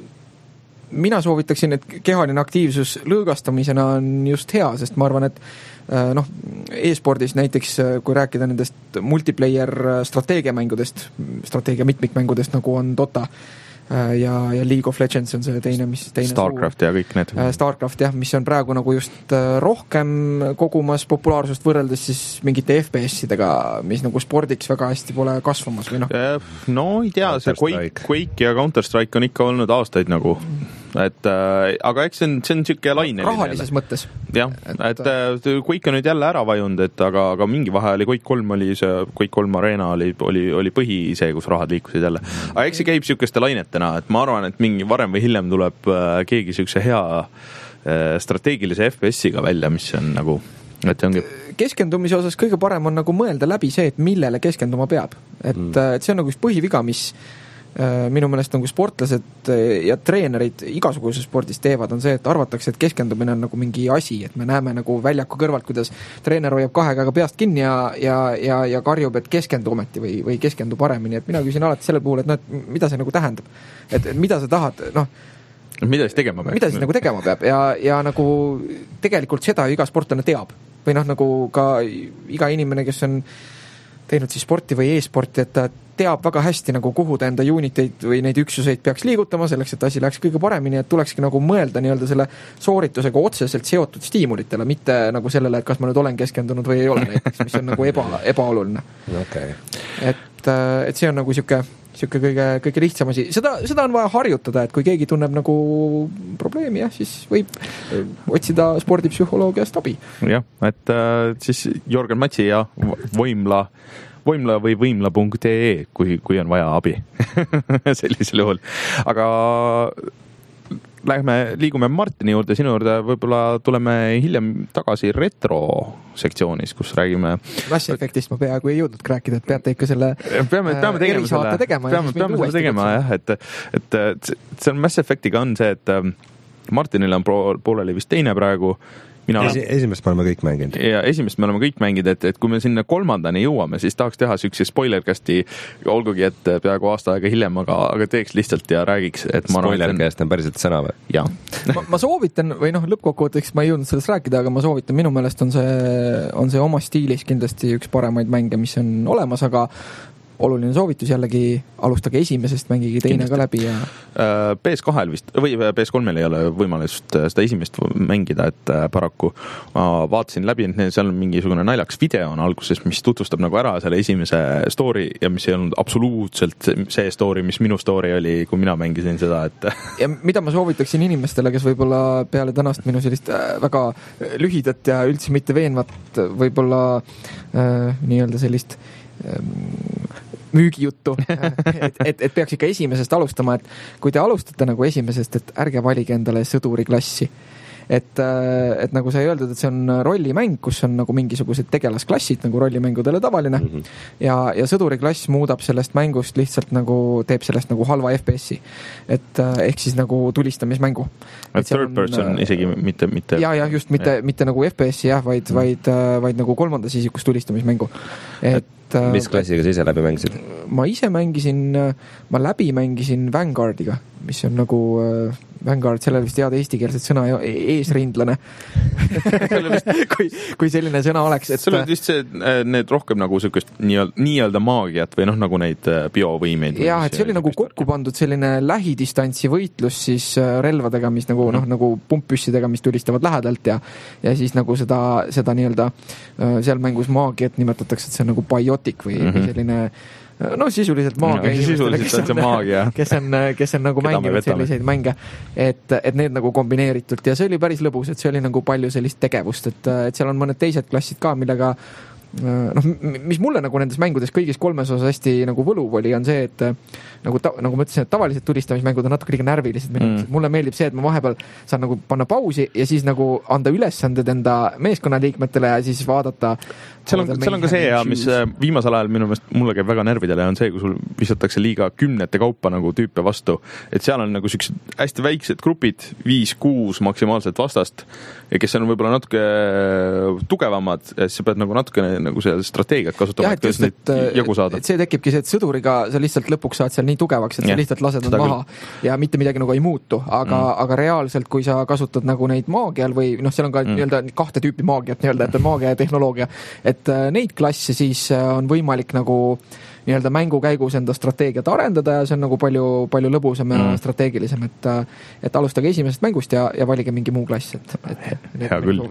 mina soovitaksin, et kehaline aktiivsus lõõgastamisena on just hea, sest ma arvan, et noh, e-spordis näiteks, kui rääkida nendest multiplayer strateegiamängudest, strateegia mitmikmängudest, nagu on Dota ja, ja League of Legends on see teine, mis teine Starcraft suur, ja kõik need. Starcraft jah, mis on praegu nagu just rohkem kogumas populaarsust võrreldes siis mingite F P S-idega, mis nagu spordiks väga hästi pole kasvamas või noh. No ei tea, see Quake, Quake ja Counter-Strike on ikka olnud aastaid nagu, et äh, aga eks see on, see on siuke laine. Rahalises jälle. Mõttes. jah, et, et Quake on nüüd jälle ära vajunud, et aga, aga mingi vahe oli Quake kolm oli see, Quake kolm Arena oli, oli, oli põhi see, kus rahad liikusid jälle. Aga eks see käib siukeste lainetena, et ma arvan, et mingi varem või hiljem tuleb äh, keegi siukse hea äh, strateegilise F P S-iga välja, mis on nagu, et ongi keskendumise osas kõige parem on nagu mõelda läbi see, et millele keskenduma peab. Et, mm. et see on nagu üks põhiviga, mis minu meelest nagu sportlased ja treenerid igasuguses spordis teevad, on see, et arvatakse, et keskendumine on nagu mingi asi, et me näeme nagu väljaku kõrvalt, kuidas treener hoiab kahe käega peast kinni ja, ja, ja, ja karjub, et keskendu ometi või, või keskendu paremini, et mina küsin alati selle puhul, et noh, et mida see nagu tähendab, et, et mida sa tahad, noh mida siis tegema peab? Mida siis nagu tegema peab ja, ja nagu tegelikult seda iga sportlane teab või noh, nagu ka iga inimene, kes on teinud siis sporti või e-sporti, et ta teab väga hästi nagu kuhu ta enda uniteid või neid üksuseid peaks liigutama selleks, et asi läheks kõige paremini, et tulekski nagu mõelda nii-öelda selle sooritusega otseselt seotud stiimulitele, mitte nagu sellele, et kas ma nüüd olen keskendunud või ei ole näiteks, mis on nagu eba, ebaoluline. Okay. Et, et see on nagu siuke, siuke kõige, kõige lihtsam asi. Seda, seda on vaja harjutada, et kui keegi tunneb nagu probleemi, jah, siis võib otsida spordipsühholoogiast abi. jah, et äh, siis Jörgen Matsi ja Voimla Voimla või võimla punkt ee, kui, kui on vaja abi sellisel juhul. Aga lähme, liigume Martini juurde, sinu juurde võib-olla tuleme hiljem tagasi retro sektsioonis, kus räägime Mass Effectist ma peaaegu ei jõudnud rääkida, et peate ikka selle peame, peame tegema selle, tegema, peame, peame selle tegema jah, et, et, et see on Mass Effectiga on see, et Martinil on pooleli vist teine praegu. Mina... Esi, esimest me oleme kõik mänginud. Ja esimest me oleme kõik mänginud, et, et kui me sinna kolmandani jõuame, siis tahaks teha sükse spoilercasti, olgugi, et peaaegu aasta aega hiljem, aga, aga teeks lihtsalt ja räägiks. Et spoilercast on päriselt sõna või? Jaa. ma, ma soovitan, või noh, lõppkokkuvõtteks ma ei jõudnud sellest rääkida, aga ma soovitan, minu meelest on see, on see oma stiilis kindlasti üks paremaid mänge, mis on olemas, aga oluline soovitus jällegi, alustage esimesest, mängigi teine kindlasti ka läbi ja P S kahel vist, või P S kolmel ei ole võimalust seda esimest mängida, et paraku ma vaatasin läbi, et seal on mingisugune naljaks video on alguses, mis tutvustab nagu ära selle esimese story ja mis ei olnud absoluutselt see story, mis minu story oli, kui mina mängisin seda, et ja mida ma soovitaksin inimestele, kes võib-olla peale tänast minu sellist väga lühidat ja üldse mitte veenvat võib-olla äh, nii-öelda sellist äh, müügijuttu, et, et, et peaks ikka esimesest alustama, et kui te alustate nagu esimesest, et ärge valige endale sõduriklassi. Et, et nagu sai öeldud, et see on rollimäng, kus on nagu mingisugused tegelasklassid, nagu rollimängudele tavaline mm -hmm. ja, ja sõduriklass muudab sellest mängust lihtsalt nagu, teeb sellest nagu halva F P S-i. Et ehk siis nagu tulistamismängu. Et third on, person isegi mitte, mitte... Ja, ja just mitte, ja. mitte nagu F P S-i jah, vaid, vaid, vaid nagu kolmandas isikus tulistamismängu. Et mis klassiga sa ise läbi mängisid? Ma ise mängisin, ma läbi mängisin Vanguardiga, mis on nagu äh, Vanguard, sellel vist head eestikeelset sõna eesrindlane kui, kui selline sõna oleks, et see oli vist see, need rohkem nagu sükest nii-öelda, nii-öelda maagiat või noh, nagu neid biovõimeid. Jah, et see oli nagu kokku pandud selline lähidistantsi võitlus siis relvadega, mis nagu noh, nagu pumppüssidega, mis tulistavad lähedalt ja ja siis nagu seda, seda nii-öelda seal mängus maagiat nimetatakse, et see on nagu biotic või, mm-hmm. või selline no sisuliselt maagia no, sisuliselt inimestele, kes on, maagia. kes on, kes on nagu mänginud selliseid mänge, et, et need nagu kombineeritult ja see oli päris lõbus, et see oli nagu palju sellist tegevust, et, et seal on mõned teised klassid ka, millega noh, mis mulle nagu nendes mängudes kõigis kolmes osas hästi nagu võluv oli, on see, et nagu, ta, nagu ma ütlesin, et tavalised tulistamismängud on natuke liiga närvilised. Mm. Mulle meeldib see, et ma vahepeal saan nagu panna pausi ja siis nagu anda ülesanded enda meeskonnaliikmetele ja siis vaadata. Seal on, seal on ka see, ja, mis viimasel ajal minu meelest mulle käib väga närvidele, on see, kui sul visatakse liiga kümnete kaupa nagu tüüpe vastu. Et seal on nagu sellised hästi väiksed grupid, viis, kuus maksimaalset vastast, ja kes on võib-olla natuke tugevamad, siis sa pead nagu natuke nagu see strateegiat kasutama, et kuidas neid jagu saada. Et see tekibki see, et sõduriga sa lihtsalt lõpuks saad seal nii tugevaks, et sa ja, lihtsalt lased nad maha küll. Ja mitte midagi nagu ei muutu, aga, mm. aga reaalselt, kui sa kasutad nagu neid maagial või noh, seal on ka mm. nii-öelda kahte tüüpi maagiat nii-öelda, et on maagia ja tehnoloogia, et neid klasse siis on võimalik nagu nii-öelda mängu käigus enda strateegiat arendada ja see on nagu palju, palju lõbusam ja mm. strateegilisem, et, et alustage esimesest mängust ja, ja valige mingi muu klass. Et, et, hea küll.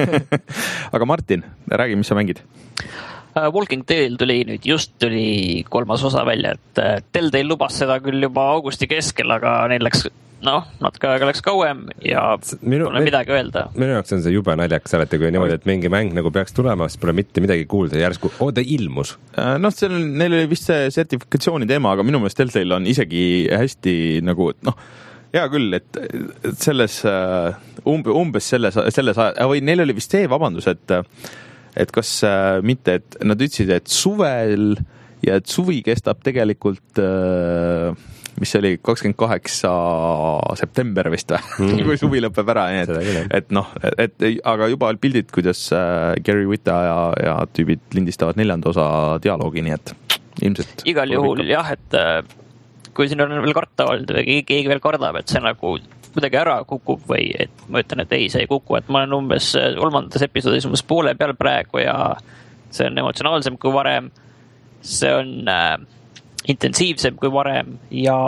Aga Martin, räägi, mis sa mängid? Walking Tale tuli nüüd, just tuli kolmas osa välja, et Telltale lubas seda küll juba augusti keskel, aga neil läks noh, natuke aega läks kauem ja minu, pole midagi öelda. Minu jaoks on see jube naljakas, alati kui niimoodi, et mingi mäng nagu peaks tulema, siis pole mitte midagi kuulda ja järsku, oo, ta ilmus. Noh, see on, neil oli vist see sertifikatsiooni teema, aga minu meelest Telltale on isegi hästi nagu, noh, hea küll, et, et selles umbe, umbes selles, selles aja, või neil oli vist see vabandus, et et kas mitte, et nad ütlesid, et suvel ja et suvi kestab tegelikult mis oli kakskümmend kaheksa september vist või, mm. kui suvi lõpeb ära, nii et, et noh, et aga juba pildid, kuidas Gary Whitta ja, ja tüübid lindistavad neljanda osa dialoogi, nii et ilmselt. Igal juhul jah, et kui siin on veel karta olnud või keegi veel kardab, et see nagu kuidagi ära kukub või et ma ütlen, et ei, see ei kuku, et ma olen umbes kolmandas episoodis umbes poole peal praegu ja see on emotsionaalsem kui varem, see on äh, intensiivsem kui varem ja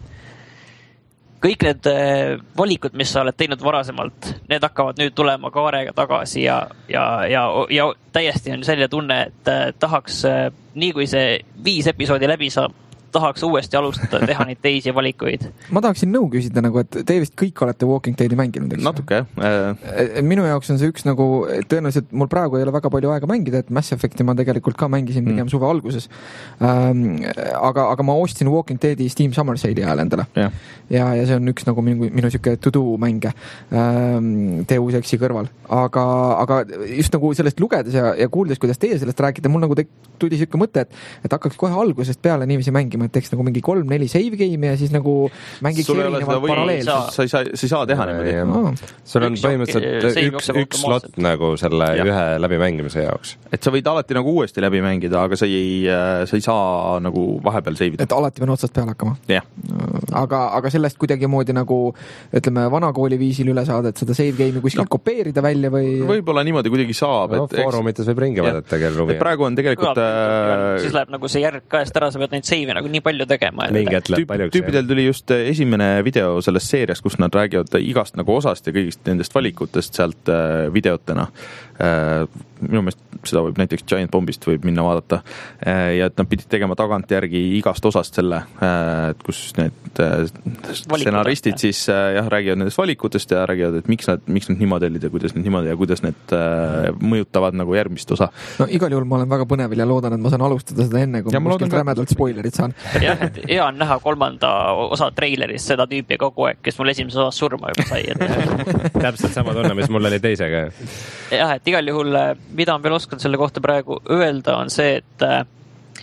kõik need valikud, mis sa oled teinud varasemalt, need hakkavad nüüd tulema kaarega tagasi ja, ja, ja, ja täiesti on selline tunne, et tahaks, nii kui see viis episoodi läbi saab, tahaks uuesti alustada, teha neid teisi valikuid. Ma tahaksin nõu küsida, nagu, et te vist kõik olete Walking Deadi mänginud, eks? Natuke, jah. Minu jaoks on see üks nagu, tõenäoliselt mul praegu ei ole väga palju aega mängida, et Mass Effecti ma tegelikult ka mängisin pigem mm. suve alguses. Ähm, aga, aga ma ostsin Walking Deadi Steam Summer Sale'i ajal endale. Yeah. Ja, ja see on üks nagu minu, minu siuke to-do mänge ähm, Deus Exi kõrval. Aga, aga just nagu sellest lugedes ja, ja kuuldes, kuidas teie sellest räägite, mul nagu te, tuli siuke mõte, et, et hakkaks kohe algusest peale niiviisi mängima, et teeks nagu mingi kolm-neli save game'i ja siis nagu mängiks erinevad paralleelselt. Sa ei saa, sa ei saa teha niimoodi. No. Sul on põhimõtteliselt üks, üks slot nagu selle ja. ühe läbimängimise jaoks. Et sa võid alati nagu uuesti läbi mängida, aga sa ei, sa ei saa nagu vahepeal save ida. Et alati pean otsast peale hakkama. Yeah. Aga, aga sellest kuidagi moodi nagu, ütleme, vanakooli viisil üle saada, et seda save game'i kuskilt no. kopeerida välja või... Võib-olla niimoodi kuidagi saab. No, et, foorumites võib ringi vaadata, kell ruumi. Praegu on tegelikult... Äh... Siis läheb nagu see järg käest ära, sa pead neid save nagu nii palju tegema. Tüüp, tüüpidel tuli just esimene video sellest seeriast, kus nad räägivad igast nagu osast ja kõigist nendest valikutest sealt videotena. Minu meelest seda võib näiteks Giant Bombist võib minna vaadata ja et nad pidid tegema tagantjärgi igast osast selle, et kus need stsenaristid siis jah, räägivad nendest valikutest ja räägivad, et miks nad, miks nad niimoodi olid ja kuidas need niimoodi ja kuidas need mõjutavad nagu järgmist osa. No igal juhul ma olen väga põnevil ja loodan, et ma saan alustada seda enne, kui ja ma kuskilt ka... rämedalt spoilerit saan. jah, et hea on näha kolmanda osa treileris seda tüüpi kogu aeg, kes mul esimeses osas surma juba sai. Et... täpselt sama tunne, mis mul oli teisega. jah, et igal juhul, mida on veel oskan selle kohta praegu öelda, on see, et,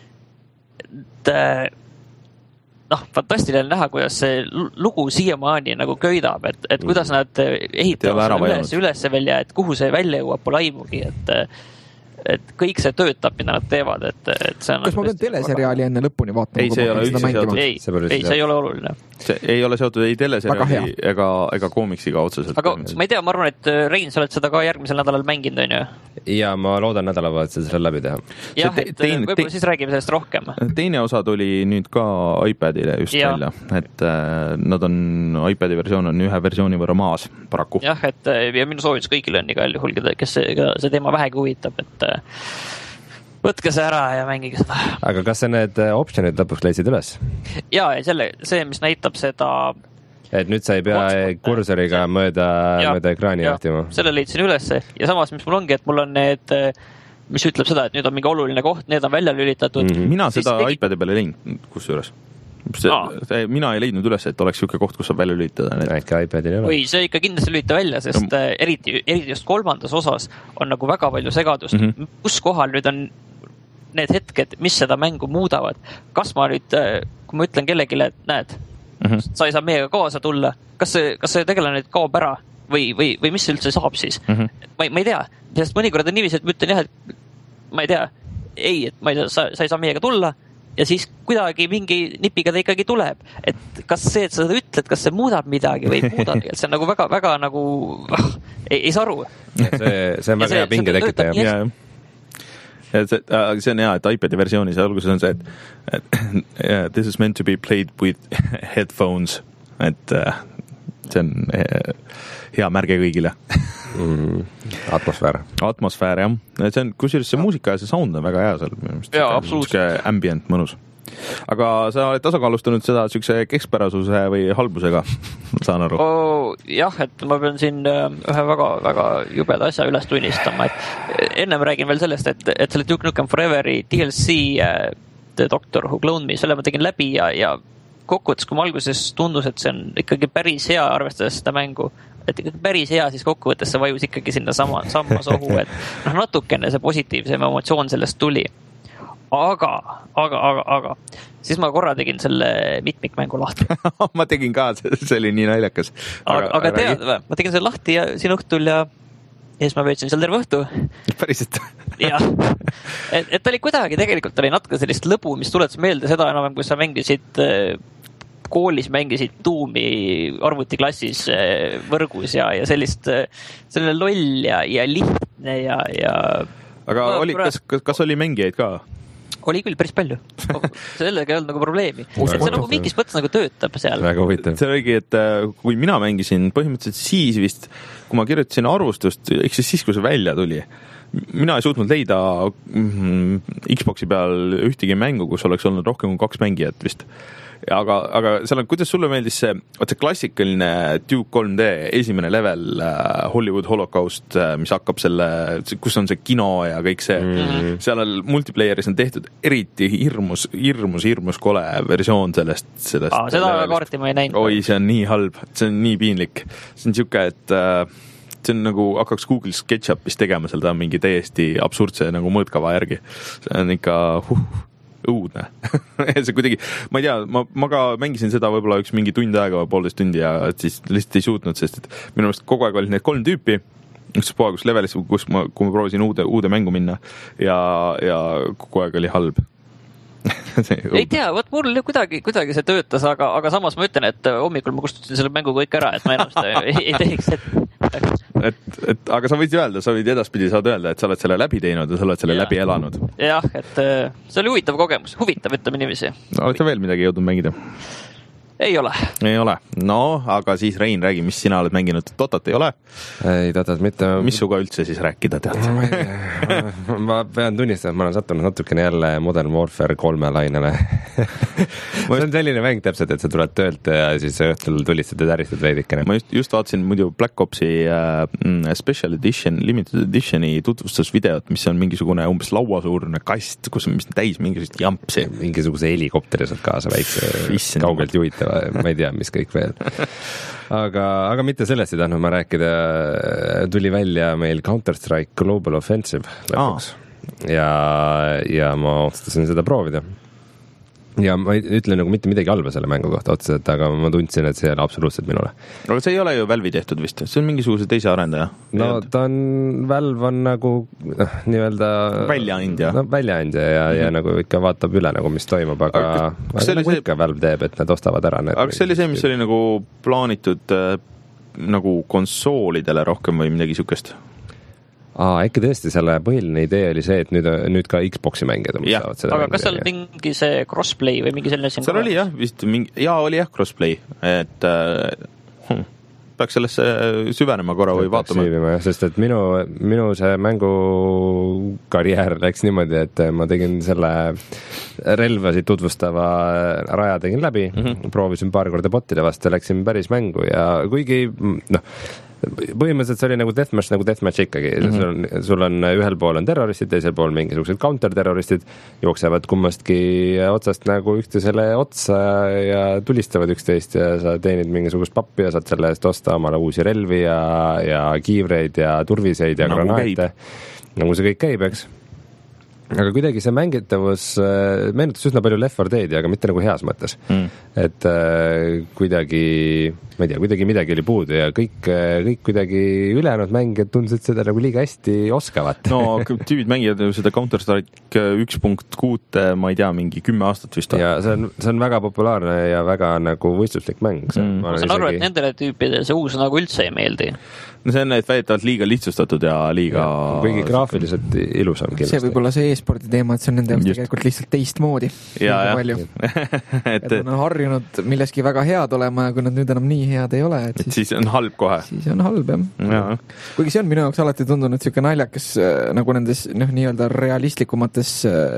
et noh, fantastiline näha, kuidas see lugu siiamaani nagu köidab, et, et kuidas nad ehitavad üles, üles veel ja et kuhu see välja jõuab, pole aimugi, et et kõik see töötab, mida nad teevad, et, et see on... Kas ma pean teleseriaali enne lõpuni vaatama? Ei, see ei ole üldse seotud. Ei, ei, see ei ole oluline. See ei ole seotud ei teleseriaali ega, ega koomiksiga otseselt. Aga ma ei tea, ma arvan, et Rein, sa oled seda ka järgmisel nädalal mänginud, on ju? Ja ma loodan nädalavahetusel selle läbi teha. jah, et teine, võib-olla siis räägime sellest rohkem. Teine osa tuli nüüd ka iPadile just ja. välja, et äh, nad on, iPadi versioon on ühe versiooni võrra maas paraku. jah, et ja minu soovitus kõigile on igal juhul, kes see, see teema vähegi huvitab, et võtke see ära ja mängige seda. Aga kas sa need optionid lõpuks leidsid üles? Ja, ja selle, see, mis näitab seda... Et nüüd sa ei pea kursoriga mööda, ja, mööda ekraani jahtima? Selle leidsin üles ja samas, mis mul ongi, et mul on need, mis ütleb seda, et nüüd on mingi oluline koht, need on välja lülitatud. Mm-hmm. Mina seda tegi... iPadi peale ei leidnud, kus juures. See, mina ei leidnud üles, et oleks siuke koht, kus saab välja lülitada. Äkki iPadil ei ole. Või see ikka kindlasti lülita välja, sest no. eriti, eriti just kolmandas osas on nagu väga palju segadust. Mm-hmm. Kus kohal nüüd on need hetked, mis seda mängu muudavad? Kas ma nüüd, kui ma ütlen kellegile, et näed, mm-hmm. sa ei saa meiega kaasa tulla, kas see, kas see tegelane nüüd kaob ära või, või, või mis see üldse saab siis? Mm-hmm. Ma, ma ei tea, sest mõnikord on niiviisi, et ma ütlen jah, et ma ei tea, ei, et ma ei tea, sa, sa ei saa meiega tulla ja siis kuidagi mingi nipiga ta ikkagi tuleb. Et kas see, et sa seda ütled, kas see muudab midagi või ei muuda, see on nagu väga, väga nagu oh, ei, ei saa aru. See, see on väga hea pinge tekitaja. Ja, ja see, see on hea, et iPadi versioonis alguses on see, et, et yeah, this is meant to be played with headphones. Et see on hea märge kõigile. mm, atmosfäär. Atmosfäär, jah. See on, kusjuures see muusika ja see sound on väga hea seal. Jaa, absoluutselt. Ambient mõnus. Aga sa oled tasakaalustanud seda sükse keskpärasuse või halbusega, saan aru? Oh, jah, et ma pean siin ühe väga, väga jubeda asja üles tunnistama. Et ennem räägin veel sellest, et, et selle Duke Nukem Foreveri D L C The Doctor Who Cloned Me, selle ma tegin läbi ja, ja kokkuvõttes, kui ma alguses tundus, et see on ikkagi päris hea arvestades seda mängu, et ikkagi päris hea, siis kokkuvõttes see vajus ikkagi sinna sama, sama sohu, et noh, natukene see positiivsem emotsioon sellest tuli. Aga, aga, aga, aga siis ma korra tegin selle mitmikmängu lahti. ma tegin ka, see oli nii naljakas. Aga, aga, aga tead, ma tegin selle lahti ja siin õhtul ja ja siis ma veetsin seal terve õhtu. Päriselt? jah. Et, et ta oli kuidagi, tegelikult oli natuke sellist lõbu, mis tuletas meelde seda enam, kui sa mängisid koolis mängisid tuumi arvutiklassis võrgus ja, ja sellist selline loll ja, ja lihtne ja, ja... Aga no, oli, kas, kas, kas oli mängijaid ka? Oli küll päris palju. Sellega ei olnud nagu probleemi. See nagu mingis mõttes nagu töötab seal. Väga huvitav. See oligi, et kui mina mängisin põhimõtteliselt siis vist, kui ma kirjutasin arvustust, eks siis, kui see välja tuli, mina ei suutnud leida Xboxi peal ühtegi mängu, kus oleks olnud rohkem kui kaks mängijat vist. Aga, aga seal on, kuidas sulle meeldis see, see klassikaline Duke kolm D esimene level Hollywood Holocaust, mis hakkab selle, kus on see kino ja kõik see, mm-hmm. seal on multiplayeris on tehtud eriti hirmus, hirmus, hirmus kole versioon sellest. sellest Aa, seda kaarti ma ei näinud. Oi, see on nii halb, see on nii piinlik. See on siuke, et see on nagu hakkaks Google SketchUpis tegema seal ta mingi täiesti absurdse nagu mõõtkava järgi. See on ikka huh, õudne. see kuidagi, ma ei tea, ma, ma ka mängisin seda võib-olla üks mingi tund aega või poolteist tundi ja siis lihtsalt ei suutnud, sest et minu meelest kogu aeg olid need kolm tüüpi, üks pool, kus levelis, kus ma, kui ma proovisin uude, uude mängu minna ja, ja kogu aeg oli halb. ei tea, võt mul kuidagi, kuidagi see töötas, aga, aga samas ma ütlen, et hommikul ma kustutasin selle mängu kõik ära, et ma enam seda ei, ei teeks, et... et, et aga sa võid öelda, sa võid edaspidi saad öelda, et sa oled selle läbi teinud ja sa oled selle ja. läbi elanud. jah, et see oli huvitav kogemus, huvitav, ütleme niiviisi. Oled sa veel midagi jõudnud mängida? Ei ole. Ei ole. No, aga siis Rein, räägi, mis sina oled mänginud. Totat ei ole? Ei, Totat mitte. Mis suga üldse siis rääkida, tead? ma, ma pean tunnistama, et ma olen sattunud natukene jälle Modern Warfare kolme lainele. see on selline mäng täpselt, et sa tuled töölt ja siis õhtul tulistad ja täristad veidikene. Ma just, just vaatasin muidu Black Opsi äh, Special Edition, Limited Editioni tutvustusvideot, mis on mingisugune umbes lauasuurne kast, kus on mis täis mingisugust jampsi. Mingisuguse helikopteri saad kaasa väikse kaugelt juhitava. Ma ei tea, mis kõik veel. Aga, aga mitte sellest ei tahtnud ma rääkida. Tuli välja meil Counter-Strike Global Offensive lõpuks. Ja, ja ma otsustasin seda proovida. Ja ma ütlen nagu mitte midagi halba selle mängu kohta otseselt, aga ma tundsin, et see ei ole absoluutselt minule. Aga see ei ole ju Valve'i tehtud vist, see on mingisuguse teise arendaja. No ta on, Valve on nagu noh, nii-öelda väljaandja. No väljaandja ja, mm-hmm. ja nagu ikka vaatab üle nagu mis toimub, aga, aga nagu see... ikka Valve teeb, et nad ostavad ära need. Aga see oli see, mis oli nagu plaanitud äh, nagu konsoolidele rohkem või midagi sükest? Aa, äkki tõesti selle põhiline idee oli see, et nüüd, nüüd ka Xboxi mängijad ja. Aga kas seal mingi see crossplay või mingi selline siin seal oli jah, vist mingi, jaa, oli jah crossplay, et äh, hm. peaks sellesse süvenema korra või vaatama. Sest et minu, minu see mängukarjäär läks niimoodi, et ma tegin selle relvasid tutvustava raja tegin läbi, mm-hmm. proovisin paar korda botide vastu, läksin päris mängu ja kuigi noh, põhimõtteliselt see oli nagu deathmatch, nagu deathmatch ikkagi. Mm-hmm. Sul, on, sul on ühel pool on terroristid, teisel pool mingisugused counter-terroristid, jooksevad kummastki otsast nagu üksteisele otsa ja tulistavad üksteist ja sa teenid mingisugust pappi ja saad selle eest osta omale uusi relvi ja, ja kiivreid ja turviseid ja nagu granaate. Nagu see kõik käib, eks? Aga kuidagi see mängitavus meenutas üsna palju Left four Dead'i, aga mitte nagu heas mõttes. Mm. Et äh, kuidagi, ma ei tea, kuidagi midagi oli puudu ja kõik, kõik kuidagi ülejäänud mängijad tundsid seda nagu liiga hästi oskavat. No tüübid mängijad seda Counter-Strike üks punkt kuus, ma ei tea, mingi kümme aastat vist. Ja see on, see on väga populaarne ja väga nagu võistluslik mäng. Mm. Ma saan aru, et nendele tüüpidele see uus nagu üldse ei meeldi. No see on väidetavalt liiga lihtsustatud ja liiga... Ja, kuigi graafiliselt ilusam kindlasti. See võib olla see e-spordi teema, et see on nende jaoks tegelikult lihtsalt teistmoodi. Ja, ja. et nad on harjunud milleski väga head olema ja kui nad nüüd enam nii head ei ole, et siis, et siis on halb kohe. Siis on halb, jah. Ja. Kuigi see on minu jaoks alati tundunud siuke naljakas nagu nendes noh, nii-öelda realistlikumates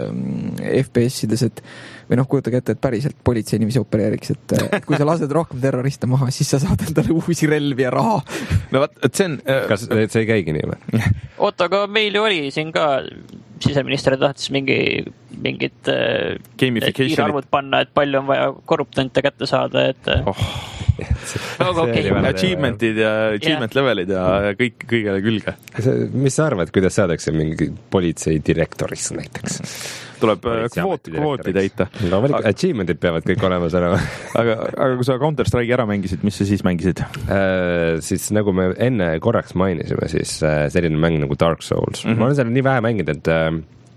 F P S-ides, et või noh, kujutage ette, et päriselt politsei niiviisi opereeriks, et, et kui sa lased rohkem terroriste maha, siis sa saad endale uusi relvi ja raha. No vaat, et see on... Kas see ei käigi nii või? Oota, aga meil oli siin ka siseminister tahtis mingi, mingid kiirarvud panna, et palju on vaja korruptante kätte saada, et... Oh. no, okay. Achievementid ja achievement yeah. levelid ja kõik kõigele külge. Mis sa arvad, kuidas saadakse mingi politsei direktoris näiteks? Tuleb kvoot, kvooti täita. No aga, achievementid peavad kõik olemas olema. aga, aga kui sa Counter-Strike ära mängisid, mis sa siis mängisid? Äh, siis nagu me enne korraks mainisime, siis äh, selline mäng nagu Dark Souls. Mm-hmm. Ma olen seal nii vähe mänginud, et äh,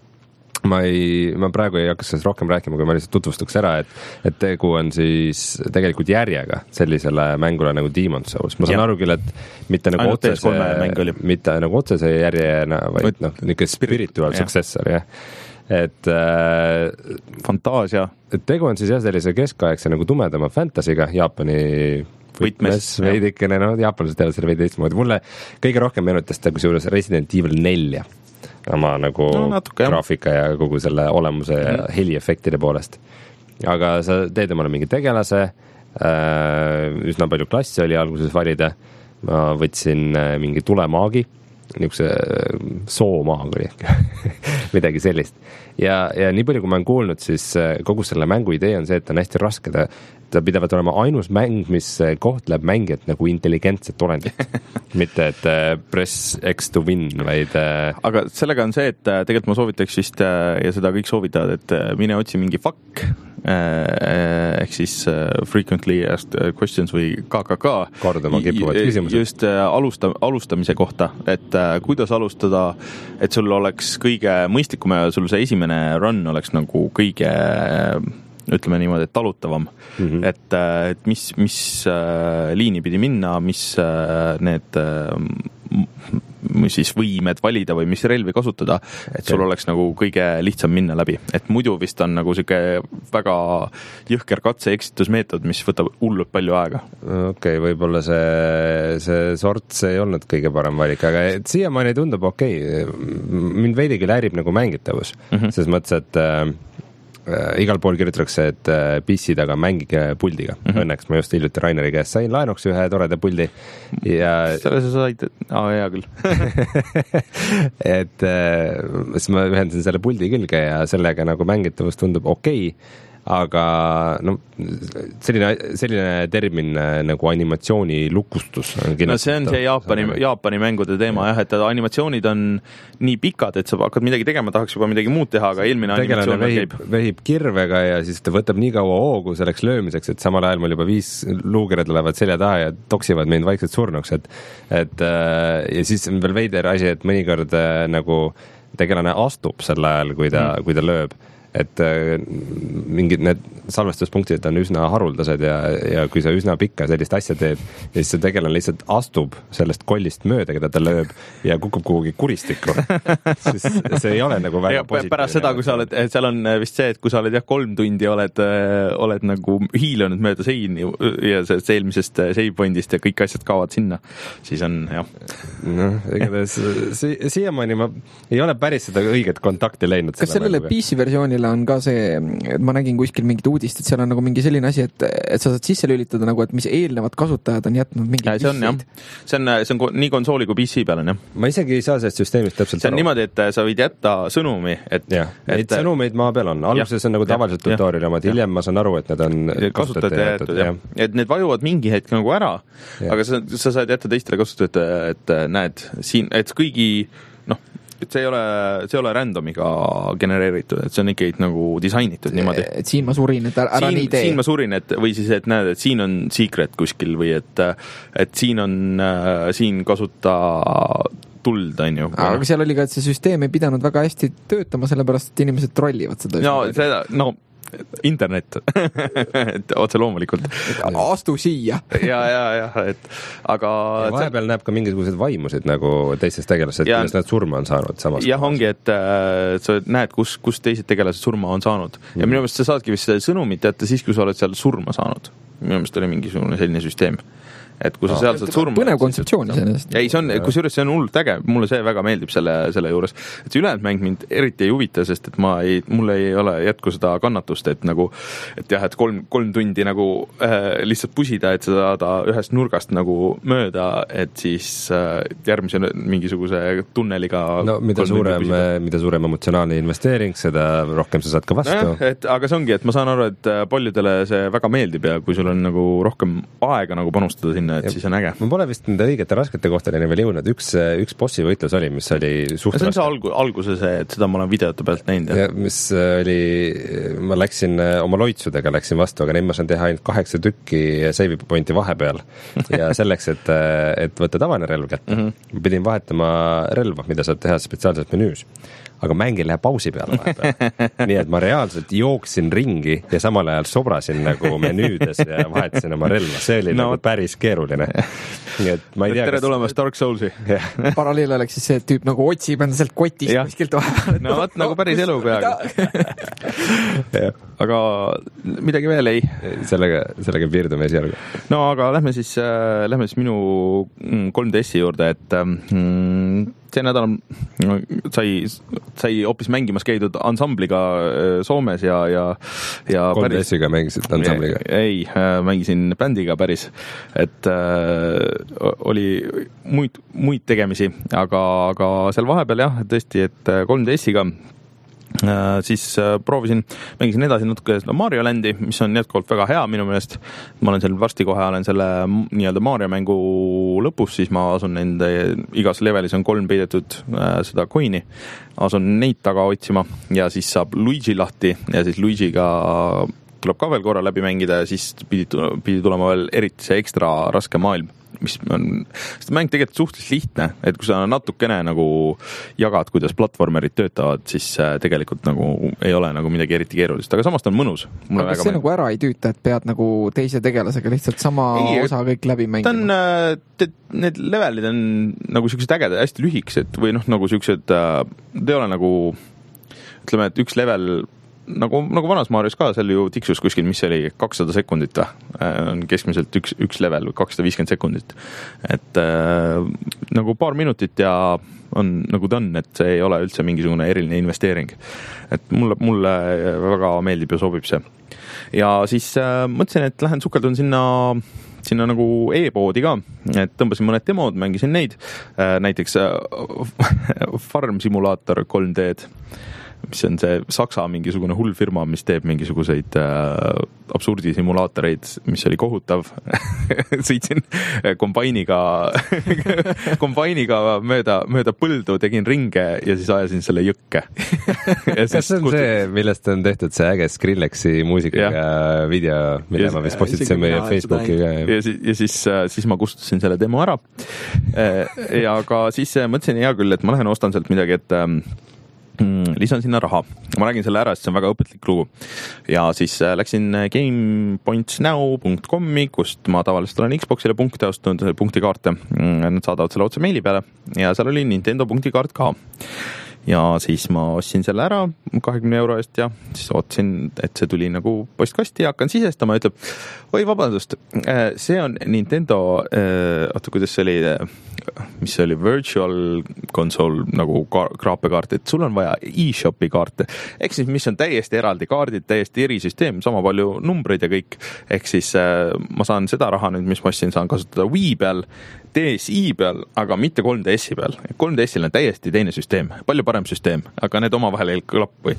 ma ei, ma praegu ei hakka sellest rohkem rääkima, kui ma lihtsalt tutvustuks ära, et, et tegu on siis tegelikult järjega sellisele mängule nagu Demon's Souls. Ma saan ja. aru küll, et mitte nagu otsese, mitte nagu otsese järjena, vaid noh, niisugune spiritual ja. successor, jah. Et äh, fantaasia. Et tegu on siis jah sellise keskaegse nagu tumedama fantasiga Jaapani võtmes veidikene, no jaapanlased teevad selle veidi teistmoodi. Mulle kõige rohkem meenutas ta kusjuures Resident Evil nelja oma nagu no, natuke, graafika ja kogu selle olemuse ja mm. heliefektide poolest. Aga sa teed omale mingi tegelase, äh, üsna palju klassi oli alguses valida. Ma võtsin äh, mingi tulemaagi, niisuguse soomaag oli midagi sellist. Ja, ja nii palju, kui ma olen kuulnud, siis kogu selle mängu idee on see, et on hästi raske. Ta, ta pidavat olema ainus mäng, mis kohtleb mängijat nagu intelligentset olendit. Mitte, et press X to win, vaid... Aga sellega on see, et tegelikult ma soovitaks vist, ja seda kõik soovitavad, et mine otsi mingi fuck, ehk siis frequently asked questions või K K K. Kordama kipuvad küsimused. Just alusta, alustamise kohta, et kuidas alustada, et sul oleks kõige mõistlikum ja sul see esimene run oleks nagu kõige, ütleme niimoodi, et talutavam. Mm-hmm. Et, et mis, mis liini pidi minna, mis need mis siis võimed valida või mis relvi kasutada, et sul oleks nagu kõige lihtsam minna läbi. Et muidu vist on nagu siuke väga jõhker katse-eksitusmeetod, mis võtab hullult palju aega. Okei, okay, võib-olla see, see sorts ei olnud kõige parem valik, aga siiamaani tundub okei. Okay. Mind veidi küll häirib nagu mängitavus, mm-hmm. selles mõttes, et äh, igal pool kirjutatakse, et P C taga mängige puldiga. Mm-hmm. Õnneks ma just hiljuti Raineri käest sain laenuks ühe toreda puldi. Ja... Selle sa said, aa, hea küll. et siis ma ühendasin selle puldi külge ja sellega nagu mängitavus tundub okei. Okay. Aga no, selline, selline termin nagu animatsiooni lukustus. No see on see Jaapani, Jaapani mängude teema jah, et animatsioonid on nii pikad, et sa hakkad midagi tegema, tahaks juba midagi muud teha, aga eelmine animatsioon vehib, vehib kirvega ja siis ta võtab nii kaua hoogu selleks löömiseks, et samal ajal mul juba viis luugere tulevad selja taha ja toksivad mind vaikselt surnuks. Et, et, ja siis on veel veider asi, et mõnikord nagu tegelane astub sel ajal, kui ta, mm. kui ta lööb. et mingid need salvestuspunktid on üsna haruldased ja, ja kui sa üsna pikka sellist asja teed ja siis see tegelane lihtsalt astub sellest kollist mööda, keda ta lööb ja kukub kuhugi kuristikku, siis see ei ole nagu väga positiivne. Pärast seda, kui sa oled, seal on vist see, et kui sa oled jah kolm tundi oled, oled nagu hiilanud mööda seini ja sellest eelmisest save pointist ja kõik asjad kaovad sinna, siis on jah. Noh, igatahes si siiamaani ma ei ole päris seda õiget kontakti leidnud. Kas sellele P C versioonile on ka see, et ma nägin kuskil mingit uudist, et seal on nagu mingi selline asi, et, et sa saad sisse lülitada nagu, et mis eelnevad kasutajad on jätnud mingi see on jah, see on, see on nii konsooli kui P C peal on jah. Ma isegi ei saa sellest süsteemist täpselt see on aru. Niimoodi, et sa võid jätta sõnumi, et, ja, et, et sõnumeid maa peal on, alguses on nagu tavaliselt tutorial omad, hiljem ma saan aru, et need on kasutajate jäetud, jah. Et need vajuvad mingi hetk nagu ära, ja. Aga sa, sa saad jätta teistele kasutajate, et näed siin, et kõigi noh, et see ei ole, see ei ole randomiga genereeritud, et see on ikkagi nagu disainitud niimoodi. Et siin ma surin, et ära siin, nii tee. Siin ma surin, et või siis, et näed, et siin on secret kuskil või et, et siin on, siin kasuta tuld, on ju. Aga seal oli ka, et see süsteem ei pidanud väga hästi töötama, sellepärast, et inimesed trollivad seda. No, seda, no, internet et otse loomulikult astu siia ja, ja, ja, et aga ja vahepeal see... näeb ka mingisugused vaimused nagu teistest tegelased, kuidas nad surma on saanud samas jah, ongi, et äh, sa näed, kus, kus teised tegelased surma on saanud mm. ja minu meelest sa saadki vist sõnumit jätta siis, kui sa oled seal surma saanud minu meelest oli mingisugune selline süsteem et kui sa no, seal saad surma põnev kontseptsioon iseenesest. Ei, see on, kusjuures see on hullult äge, mulle see väga meeldib selle, selle juures, et see ülejäänud mäng mind eriti ei huvita, sest et ma ei, mulle ei ole jätku seda kannatust, et nagu, et jah, et kolm, kolm tundi nagu äh, lihtsalt pusida, et saada ühest nurgast nagu mööda, et siis äh, järgmise mingisuguse tunneliga no mida suurem, mida suurem emotsionaalne investeering, seda rohkem sa saad ka vastu. No, et, aga see ongi, et ma saan aru, et paljudele see väga meeldib ja kui sul on nagu rohkem aega nagu panustada sinna, et ja, siis on äge. Ma pole vist nende õigete raskete kohtadeni veel jõudnud. Üks, üks bossi võitlus oli, mis oli suht see on see algu, alguse see, et seda ma olen videote pealt näinud. Ja, mis oli, ma läksin oma loitsudega läksin vastu, aga neid ma saan teha ainult kaheksa tükki save pointi vahepeal. Ja selleks, et, et võtta tavaline relv kätte, mm -hmm. pidin vahetama relva, mida saab teha spetsiaalselt menüüs. Aga mängin läheb pausi peale vahepeal. Nii et ma reaalselt jooksin ringi ja samal ajal sobrasin nagu menüüdes ja vahetasin oma relva. See oli no, nagu päris keeruline. Nii et ma ei tea, tere kas... tulemast Dark Soulsi. Paralleel oleks siis see tüüp nagu otsib enda sealt kotist ja. Kuskilt vahepeal. No võt nagu päris elu peaaegu. Aga midagi veel ei. Sellega, sellega piirdume esialgu. No aga lähme siis, äh, lähme siis minu kolm D S-i juurde, et mm, see nädal sai, sai hoopis mängimas käidud ansambliga Soomes ja, ja, ja kolm D S-iga mängisid ansambliga? Ei, mängisin bändiga päris, et äh, oli muid, muid tegemisi, aga, aga seal vahepeal jah, tõesti, et kolm D S-iga Äh, siis äh, proovisin, mängisin edasi natuke seda Mario Landi, mis on jätkuvalt väga hea minu meelest. Ma olen seal varsti kohe, olen selle nii-öelda Mario mängu lõpus, siis ma asun nende, igas levelis on kolm peidetud äh, seda coin'i, asun neid taga otsima ja siis saab Luigi lahti ja siis Luigiga tuleb ka veel korra läbi mängida ja siis pidi, pidi tulema veel eriti see ekstra raske maailm, mis on, seda mäng tegelikult suhteliselt lihtne, et kui sa natukene nagu jagad, kuidas platvormerid töötavad, siis tegelikult nagu ei ole nagu midagi eriti keerulist, aga samast on mõnus. Aga kas see nagu ära ei tüüta, et pead nagu teise tegelasega lihtsalt sama ei, osa kõik läbi mängima? Ta on, need levelid on nagu siuksed ägedad, hästi lühikesed või noh, nagu siuksed, ta ei ole nagu, ütleme, et üks level nagu, nagu vanas Marios ka, seal ju tiksus kuskil, mis oli kakssada sekundit on keskmiselt üks, üks level või kakssada viiskümmend sekundit. Et äh, nagu paar minutit ja on nagu done, et see ei ole üldse mingisugune eriline investeering. Et mulle, mulle väga meeldib ja sobib see. Ja siis äh, mõtlesin, et lähen sukeldun sinna sinna nagu e-poodi ka, et tõmbasin mõned demod, mängisin neid, äh, näiteks äh, Farm Simulator kolm D-d, mis on see Saksa mingisugune hull firma, mis teeb mingisuguseid äh, absurdi simulaatoreid, mis oli kohutav. Sõitsin kombainiga, kombainiga mööda, mööda põldu, tegin ringe ja siis ajasin selle jõkke. Kas see on kust... see, millest on tehtud see äge Skrillexi muusikaga ja. Video, mille ja, ma vist postitasin meie Facebooki ka. Ja, siis, ja siis, siis ma kustutasin selle demo ära. Ja ka siis mõtlesin hea küll, et ma lähen ostan sealt midagi, et lisan sinna raha. Ma räägin selle ära, sest see on väga õpetlik lugu. Ja siis läksin gamepointsnow punkt comi, kust ma tavaliselt olen Xboxile punkte ostnud, punktikaarte. Nad saadavad selle otse meili peale ja seal oli Nintendo punktikaart ka. Ja siis ma ostsin selle ära kahekümne euro eest ja siis ootasin, et see tuli nagu postkasti ja hakkan sisestama ja ütleb, oi vabandust, see on Nintendo, oota, kuidas see oli, mis see oli, virtual console nagu kraapekaart, et sul on vaja e-shopi kaarte, ehk siis mis on täiesti eraldi kaardid, täiesti erisüsteem, sama palju numbreid ja kõik, ehk siis ma saan seda raha nüüd, mis ma ostsin, saan kasutada Wii peal, D S I peal, aga mitte kolm D S-i peal. kolm D S-il on täiesti teine süsteem, palju parem süsteem, aga need omavahel ei klapp või?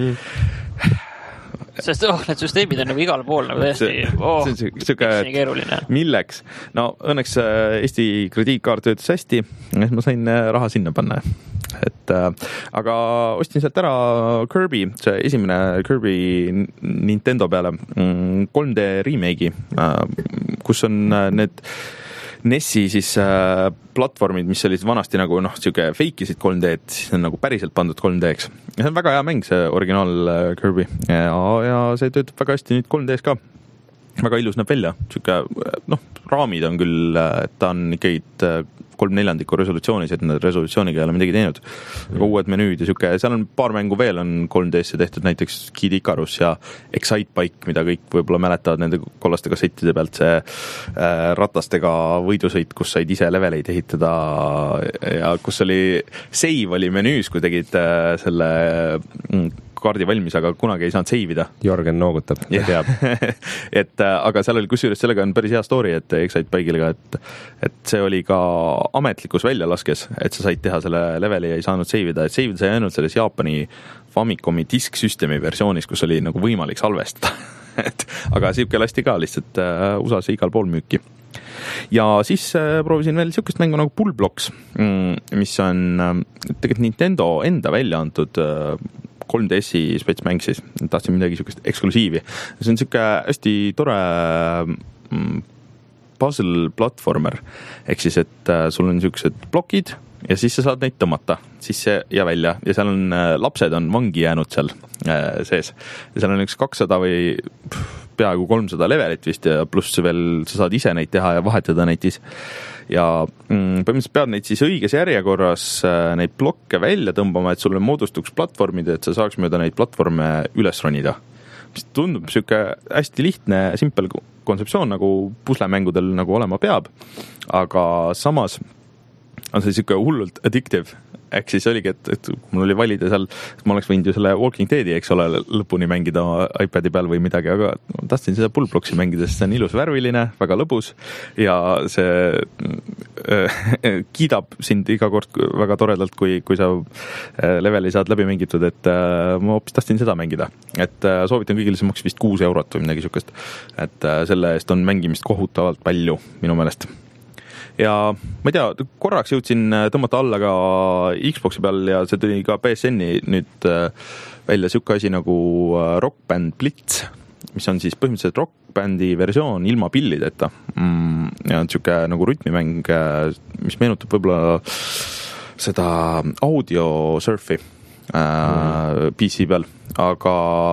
Sest oh, need süsteemid on nagu igal pool nagu täiesti oh, see on siuke, milleks? No õnneks Eesti krediitkaart töötas hästi, et ma sain raha sinna panna. Et, aga ostsin sealt ära Kirby, see esimene Kirby Nintendo peale kolm D remake'i, kus on need Nessi siis äh, platvormid, mis olid vanasti nagu noh, siuke feikisid kolm D-d, siis on nagu päriselt pandud kolm D-ks. Ja see on väga hea mäng, see originaal äh, Kirby. Ja, ja see töötab väga hästi nüüd kolm D-s ka. Väga ilus näeb välja. Siuke, noh, raamid on küll, et ta on ikkagi kolm neljandiku resolutsioonis, et need resolutsiooniga ei ole midagi teinud. Aga uued menüüd ja siuke, seal on paar mängu veel on kolm D-sse tehtud, näiteks Kid Icarus ja Excite Bike, mida kõik võib-olla mäletavad nende kollaste kassettide pealt, see äh, ratastega võidusõit, kus said ise leveleid ehitada ja kus oli save oli menüüs, kui tegid äh, selle mm, kaardi valmis, aga kunagi ei saanud seivida. Jorgen noogutab, ta teab. et, aga seal oli kusjuures sellega on päris hea story, et Excite Bike'iga, et, et see oli ka ametlikus väljalaskes, et sa said teha selle leveli ja ei saanud seivida, et seivida sai ainult selles Jaapani Famicomi disk-süsteemi versioonis, kus oli nagu võimalik salvestada. et, aga siuke lasti ka lihtsalt uh, U S A-s igal pool müüki. Ja siis uh, proovisin veel siukest mängu nagu Bullblocks, mis on uh, tegelikult Nintendo enda välja antud uh, kolm D S-i spets mäng siis, tahtsin midagi siukest eksklusiivi. See on siuke hästi tore mm, puzzle platformer, ehk siis, et äh, sul on siuksed plokid ja siis sa saad neid tõmmata sisse ja välja ja seal on, äh, lapsed on vangi jäänud seal äh, sees ja seal on üks kakssada või pff, peaaegu kolmsada levelit vist ja pluss veel sa saad ise neid teha ja vahetada neid siis ja mm, põhimõtteliselt pead neid siis õiges järjekorras äh, neid blokke välja tõmbama, et sulle moodustuks platvormid, et sa saaks mööda neid platvorme üles ronida. Mis tundub siuke hästi lihtne, simpel kontseptsioon nagu puslemängudel nagu olema peab, aga samas on see siuke hullult addictive. Ehk siis oligi, et, et mul oli valida seal, et ma oleks võinud ju selle Walking Deadi, eks ole, lõpuni mängida iPadi peal või midagi, aga tahtsin seda Bullbloksi mängida, sest see on ilus värviline, väga lõbus ja see äh, kiidab sind iga kord väga toredalt, kui, kui sa leveli saad läbi mängitud, et äh, ma hoopis tahtsin seda mängida. Et äh, soovitan kõigile, see maksis vist kuus eurot või midagi siukest. Et äh, selle eest on mängimist kohutavalt palju minu meelest. Ja ma ei tea, korraks jõudsin tõmmata alla ka Xboxi peal ja see tuli ka P S N-i nüüd välja siuke asi nagu Rock Band Blitz, mis on siis põhimõtteliselt Rock Bandi versioon ilma pillideta. Ja on siuke nagu rütmimäng, mis meenutab võib-olla seda audio surfi mm. P C peal, aga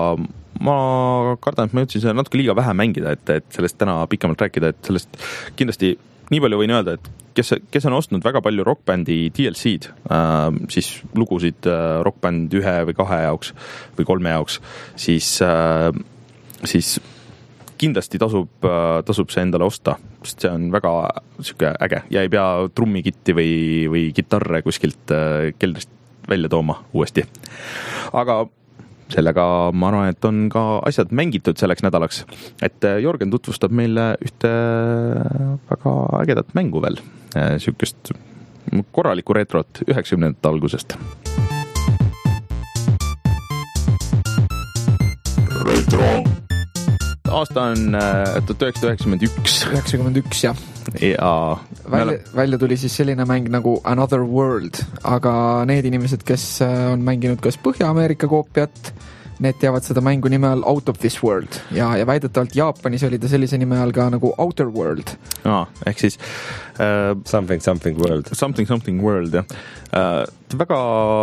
ma kardan, et ma jõudsin seda natuke liiga vähe mängida, et, et sellest täna pikemalt rääkida, et sellest kindlasti nii palju võin öelda, et kes, kes on ostnud väga palju Rock Bandi D L C-d, äh, siis lugusid äh, Rock Band ühe või kahe jaoks või kolme jaoks, siis, äh, siis kindlasti tasub, äh, tasub see endale osta, sest see on väga siuke äge ja ei pea trummikitti või, või kitarre kuskilt äh, keldrist välja tooma uuesti. Aga sellega ma arvan, et on ka asjad mängitud selleks nädalaks, et Jorgen tutvustab meile ühte väga ägedat mängu veel, siukest korralikku retrot üheksakümnendate algusest. Retro. Aasta on tuhat üheksasada üheksakümmend üks. üheksakümmend üks, jah. Ja välja, välja tuli siis selline mäng nagu Another World, aga need inimesed, kes on mänginud kas Põhja-Ameerika koopiat need teavad seda mängu nime all Out of This World ja, ja väidetavalt Jaapanis oli ta sellise nime all ka nagu Outer World. Aa, ehk siis uh, Something Something World. Something Something World, jah. Uh, väga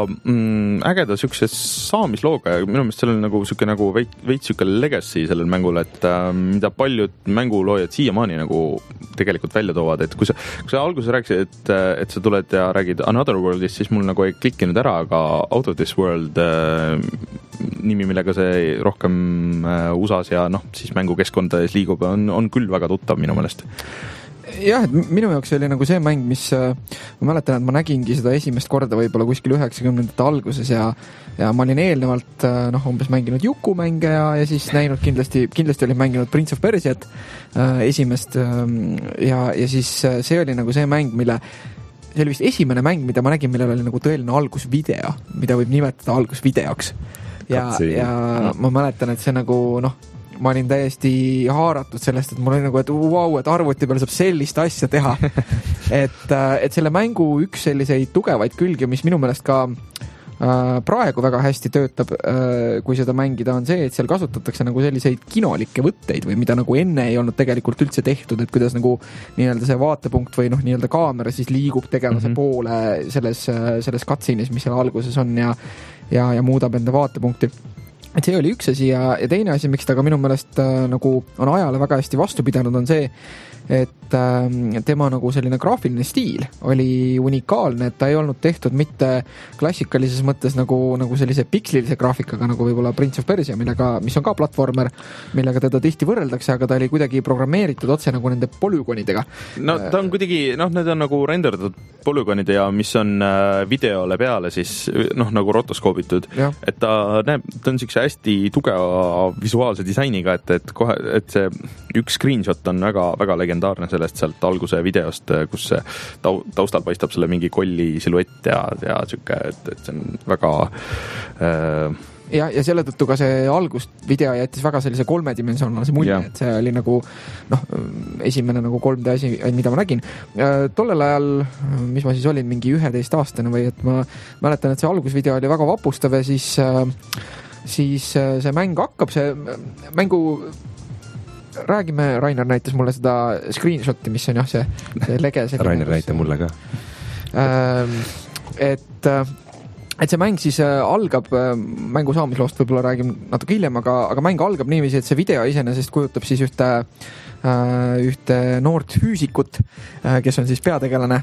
mm, ägeda siukse saamislooga ja minu meelest sellel nagu siuke nagu veits, veits siuke legacy sellel mängul, et uh, mida paljud mänguloojad siiamaani nagu tegelikult välja toovad, et kui sa, kui sa alguses rääkisid, et, et sa tuled ja räägid Another Worldist, siis mul nagu ei klikkinud ära, aga Out of This World uh, nimi, millega see rohkem U S A-s ja noh, siis mängukeskkondades liigub, on, on küll väga tuttav minu meelest. Jah, et minu jaoks oli nagu see mäng, mis ma mäletan, et ma nägingi seda esimest korda võib-olla kuskil üheksakümnendate alguses ja, ja ma olin eelnevalt noh, umbes mänginud Juku-mänge ja, ja siis näinud kindlasti, kindlasti olin mänginud Prince of Persiat äh, esimest äh, ja, ja siis see oli nagu see mäng, mille see oli vist esimene mäng, mida ma nägin, millel oli nagu tõeline algusvideo, mida võib nimetada algusvideoks. Ja, ja ma mäletan, et see nagu, noh, ma olin täiesti haaratud sellest, et mul oli nagu, et vau, et arvuti peal saab sellist asja teha. et, et selle mängu üks selliseid tugevaid külgi, mis minu meelest ka äh, praegu väga hästi töötab, äh, kui seda mängida, on see, et seal kasutatakse nagu selliseid kinolikke võtteid või mida nagu enne ei olnud tegelikult üldse tehtud, et kuidas nagu nii-öelda see vaatepunkt või noh, nii-öelda kaamera siis liigub tegelase mm-hmm. poole selles, selles cutscene'is, mis seal alguses on ja ja, ja muudab enda vaatepunkti. Et see oli üks asi ja, ja teine asi, miks ta ka minu meelest äh, nagu on ajale väga hästi vastu pidanud, on see, et äh, tema nagu selline graafiline stiil oli unikaalne, et ta ei olnud tehtud mitte klassikalises mõttes nagu, nagu sellise pikslilise graafikaga, nagu võib-olla Prince of Persia, millega, mis on ka platvormer, millega teda tihti võrreldakse, aga ta oli kuidagi programmeeritud otse nagu nende polügoonidega. No ta on kuidagi, noh, need on nagu renderdatud polügoonide ja mis on äh, videole peale siis noh, nagu rotoskoobitud, et ta näeb, ta on siukse hästi tugeva visuaalse disainiga, et, et kohe, et see üks screenshot on väga, väga legendaarne sellest sealt alguse videost, kus see taustal paistab selle mingi kolli siluett ja, ja siuke, et, et see on väga äh, ja, ja selle tõttu ka see algust video jättis väga sellise kolmedimensionaalse mulje, yeah. Et see oli nagu noh, esimene nagu kolm D asi, mida ma nägin. Tollel ajal, mis ma siis olin, mingi üheteist aastane või et ma mäletan, et see algusvideo oli väga vapustav ja siis, siis see mäng hakkab, see mängu räägime, Rainer näitas mulle seda screenshoti, mis on jah, see, see lege. Rainer näita mulle ka. Et et see mäng siis algab, mängu saamisloost võib-olla räägin natuke hiljem, aga, aga mäng algab niiviisi, et see video iseenesest kujutab siis ühte, ühte noort füüsikut, kes on siis peategelane,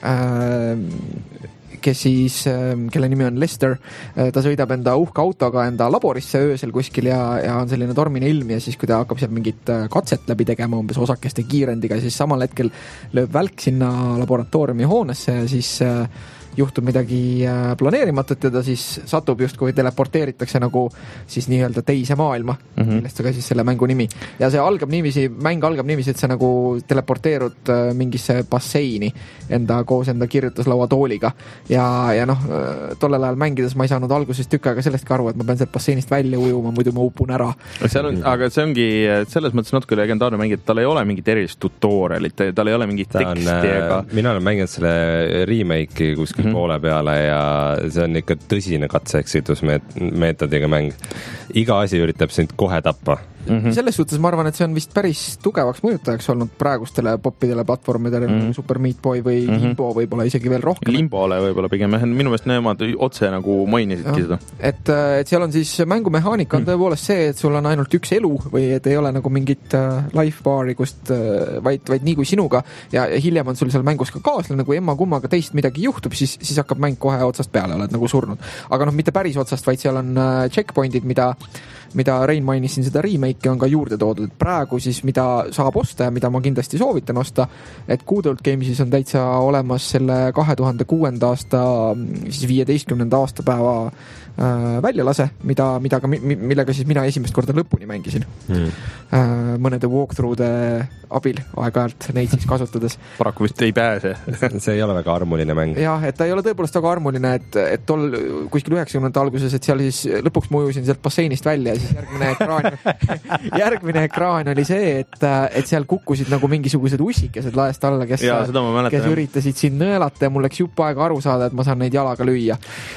kes siis, kelle nimi on Lester, ta sõidab enda uhke autoga enda laborisse öösel kuskil ja, ja on selline tormine ilm ja siis, kui ta hakkab seal mingit katset läbi tegema umbes osakeste kiirendiga, siis samal hetkel lööb välk sinna laboratooriumi hoonesse ja siis juhtub midagi planeerimatut ja ta siis satub justkui teleporteeritakse nagu siis nii-öelda teise maailma, mm-hmm. millest ka siis selle mängu nimi. Ja see algab niiviisi, mäng algab niiviisi, et sa nagu teleporteerud mingisse basseini enda koos enda kirjutuslaua tooliga ja, ja noh, tollel ajal mängides ma ei saanud alguses tükk aega sellestki aru, et ma pean sealt basseinist välja ujuma, muidu ma upun ära. Seal on, aga see ongi selles mõttes natuke legendaarne mäng, et tal ei ole mingit erilist tutorialit, tal ei ole mingit ta teksti on, ega... Mina olen mänginud selle remake'i kuskil mm-hmm. poole peale ja see on ikka tõsine katse-eksitusmeetodiga mäng. Iga asi üritab sind kohe tappa. Mm-hmm. Selles suhtes ma arvan, et see on vist päris tugevaks mõjutajaks olnud praegustele popidele platvormidele mm-hmm. Super Meat Boy või mm-hmm. Limbo võib-olla isegi veel rohkem. Limbole võib-olla pigem, minu meelest nemad otse nagu mainisidki seda. Et, et seal on siis mängumehaanika on tõepoolest see, et sul on ainult üks elu või et ei ole nagu mingit life bar'i, kust vaid, vaid nii kui sinuga ja hiljem on sul seal mängus ka kaaslane, kui emma kummaga teist midagi juhtub, siis, siis hakkab mäng kohe otsast peale, oled nagu surnud. Aga noh, mitte päris otsast, vaid seal on checkpointid, mida mida Rein mainisin, seda remake'i on ka juurde toodud. Praegu siis, mida saab osta ja mida ma kindlasti soovitan osta, et Good Old Gamesis on täitsa olemas selle kahe tuhande kuuenda aasta, siis viieteistkümnenda aastapäeva äh, väljalase, mida, mida ka, millega siis mina esimest korda lõpuni mängisin. Hmm. Äh, mõnede walkthrough'de abil aeg-ajalt neid siis kasutades. Paraku vist ei pääse. See ei ole väga armuline mäng. Jah, et ta ei ole tõepoolest väga armuline, et, et tol kuskil üheksakümnendate alguses, et seal siis lõpuks ma ujusin sealt basseinist välja ja siis järgmine ekraan järgmine ekraan oli see, et, et seal kukkusid nagu mingisugused ussikesed laest alla, kes, kes üritasid siin nõelata ja mul läks jupp aega aru saada, et ma saan neid jalaga lüüa.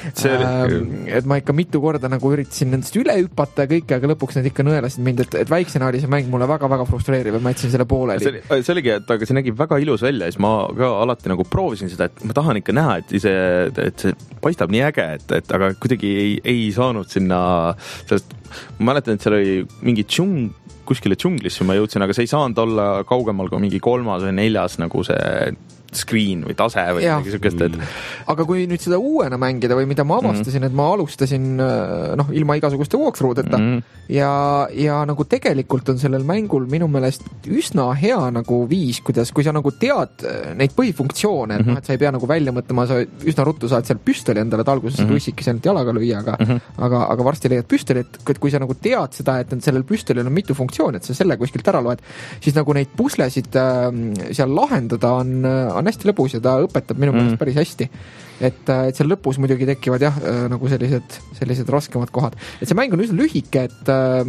Ähm, et ma ikka mitu korda nagu üritasin nendest üle hüpata ja kõike, aga lõpuks need ikka nõelasid mind, et, et väiksena oli see mäng mulle väga-väga frustreeriv ja ma jätsin selle pooleli. See, see oligi, et aga see nägi väga ilus välja, siis ma ka alati nagu proovisin seda, et ma tahan ikka näha, et, ise, et see paistab nii äge, et, et aga kuidagi ei, ei saanud sinna sellest, ma mäletan, et seal oli mingi džung, kuskile džunglisse ma jõudsin, aga see ei saanud olla kaugemal kui mingi kolmas või neljas nagu see screen või tase või midagi sükest, et aga kui nüüd seda uuena mängida või mida ma avastasin, mm. et ma alustasin noh, ilma igasuguste walkthrough'deta mm. ja, ja nagu tegelikult on sellel mängul minu meelest üsna hea nagu viis, kuidas, kui sa nagu tead neid põhifunktsioone, et mm-hmm. noh, et sa ei pea nagu välja mõtlema, sa üsna ruttu saad seal püstoli endale, et alguses mm-hmm. ussiki sealt jalaga lüüa, aga, mm-hmm. aga, aga varsti leiad püstoli, et kui sa nagu tead seda, et sellel püstolil on mitu funktsiooni, et sa selle kuskilt ära loed, siis nagu neid puslesid äh, seal lahendada on, on hästi lõbus ja ta õpetab minu meelest mm. päris hästi. Et, et seal lõpus muidugi tekivad jah, nagu sellised, sellised raskemad kohad. Et see mäng on üsna lühike, et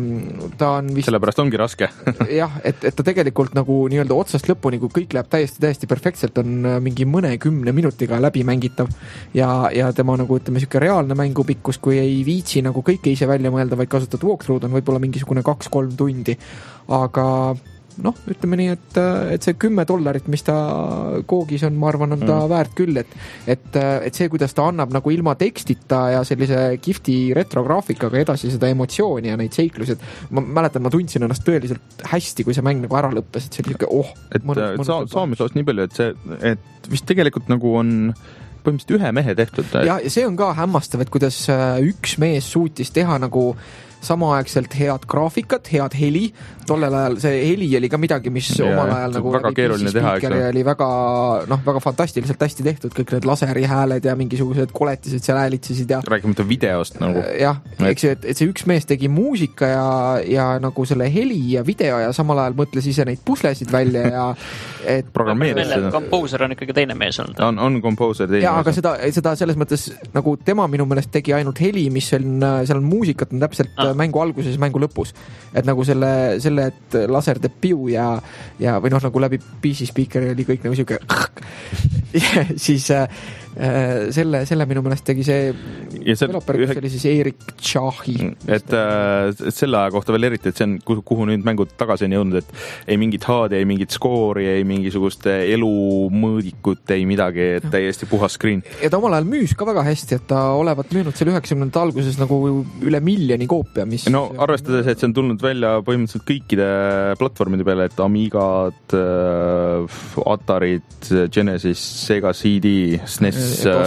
ta on vist... Sellepärast ongi raske. jah, et, et ta tegelikult nagu nii-öelda otsast lõpuni, kui kõik läheb täiesti, täiesti perfektselt, on mingi mõne kümne minutiga läbi mängitav. Ja, ja tema nagu, ütleme, siuke reaalne mängupikkus, kui ei viitsi nagu kõike ise välja mõelda, vaid kasutad walkthrough'd, on võib-olla mingisugune kaks-kolm tundi. Aga... noh, ütleme nii, et, et see kümme dollarit, mis ta koogis on, ma arvan, on ta mm. väärt küll, et, et, et see, kuidas ta annab nagu ilma tekstita ja sellise kihvti retrograafikaga edasi seda emotsiooni ja neid seiklusi, et ma mäletan, ma tundsin ennast tõeliselt hästi, kui see mäng nagu ära lõppes, et see oli niisugune, oh. Et mõnus, mõnus, sa, saamisloost nii palju, et see, et vist tegelikult nagu on põhimõtteliselt ühe mehe tehtud. Ja, ja see on ka hämmastav, et kuidas üks mees suutis teha nagu samaaegselt head graafikat, head heli, tollel ajal see heli oli ka midagi, mis ja, omal ajal nagu väga keeruline teha, eks oli väga, noh, väga fantastiliselt hästi tehtud, kõik need laseri hääled ja mingisugused koletised seal häälitsesid ja räägimata videost nagu. jah, eks et, et see üks mees tegi muusika ja, ja nagu selle heli ja video ja samal ajal mõtles ise neid puslesid välja ja et programmeeris seda. Composer on ikkagi teine mees olnud. On, on composer teine ja, mees. Aga seda, seda selles mõttes nagu tema minu meelest tegi ainult heli, mis on, seal on muusikat on täpselt ah. mängu alguses ja mängu lõpus. Et nagu selle, selle et laser teeb piu ja, ja või noh, nagu läbi P C speakeri oli kõik nagu siuke siis äh, selle, selle minu meelest tegi see developer, kus ühe... oli siis Erik Tšahi. Et äh, selle aja kohta veel eriti, et see on, kuhu, kuhu nüüd mängud tagasi on jõudnud, et ei mingit H D, ei mingit skoori, ei mingisugust elumõõdikut, ei midagi, et täiesti puhas screen. Ja ta omal ajal müüs ka väga hästi, et ta olevat müünud seal üheksakümnendate alguses nagu üle miljoni koopia, mis... No arvestades, et see on tulnud välja põhimõtteliselt kõikide platvormide peale, et Amigad, äh, Atarid, Genesis, Sega C D, S N E S,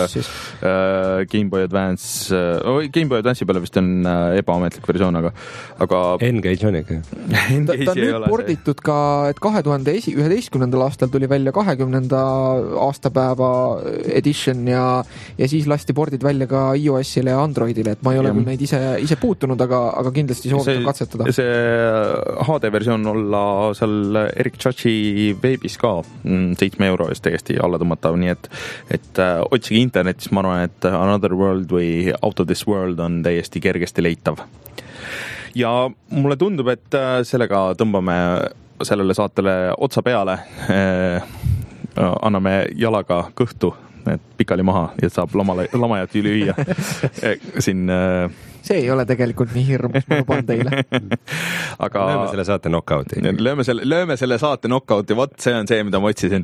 äh, Game Boy Advance, äh, Game Boy Advance'i peale vist on äh, ebaametlik versioon, aga, aga N-Gage on ikka. ta, ta on nüüd porditud ka, et kahe tuhande üheteistkümnendal aastal tuli välja kahekümnenda aastapäeva edition ja, ja siis lasti pordid välja ka iOS-ile ja Androidile, et ma ei ole küll neid ise, ise puutunud, aga, aga kindlasti soovitan katsetada. See H D versioon olla seal Erik Tšachi veebis ka seitsme euro eest täiesti alla tõmmatav, nii et, et äh, otsige internetis, ma arvan, et Another World või Out of This World on täiesti kergesti leitav. Ja mulle tundub, et äh, sellega tõmbame sellele saatele otsa peale, äh, anname jalaga kõhtu, et pikali maha ja saab lamale, lamajat üli hüüa. Siin... Äh, see ei ole tegelikult nii hirmus, ma luban teile. Aga lööme selle saate knockouti. Lööme selle, lööme selle saate knockouti, vot see on see, mida ma otsisin.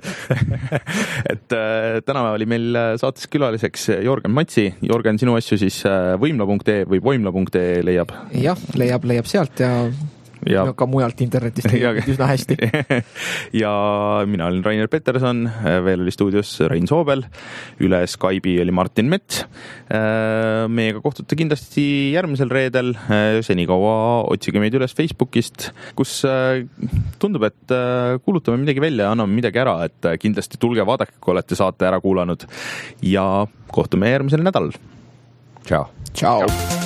et äh, täna oli meil saates külaliseks Jorgen Matsi. Jorgen, sinu asju siis võimla punkt ee või voimla punkt ee leiab? Jah, leiab, leiab sealt ja... ja ka mujalt internetist üsna hästi. ja mina olin Rainer Peterson, veel oli stuudios Rein Soobel, üle Skype'i oli Martin Mets. Meiega kohtute kindlasti järgmisel reedel, senikaua otsige meid üles Facebookist, kus tundub, et kuulutame midagi välja ja anname midagi ära, et kindlasti tulge vaadake, kui olete saate ära kuulanud ja kohtume järgmisel nädalal. Ciao. Ciao. Ciao.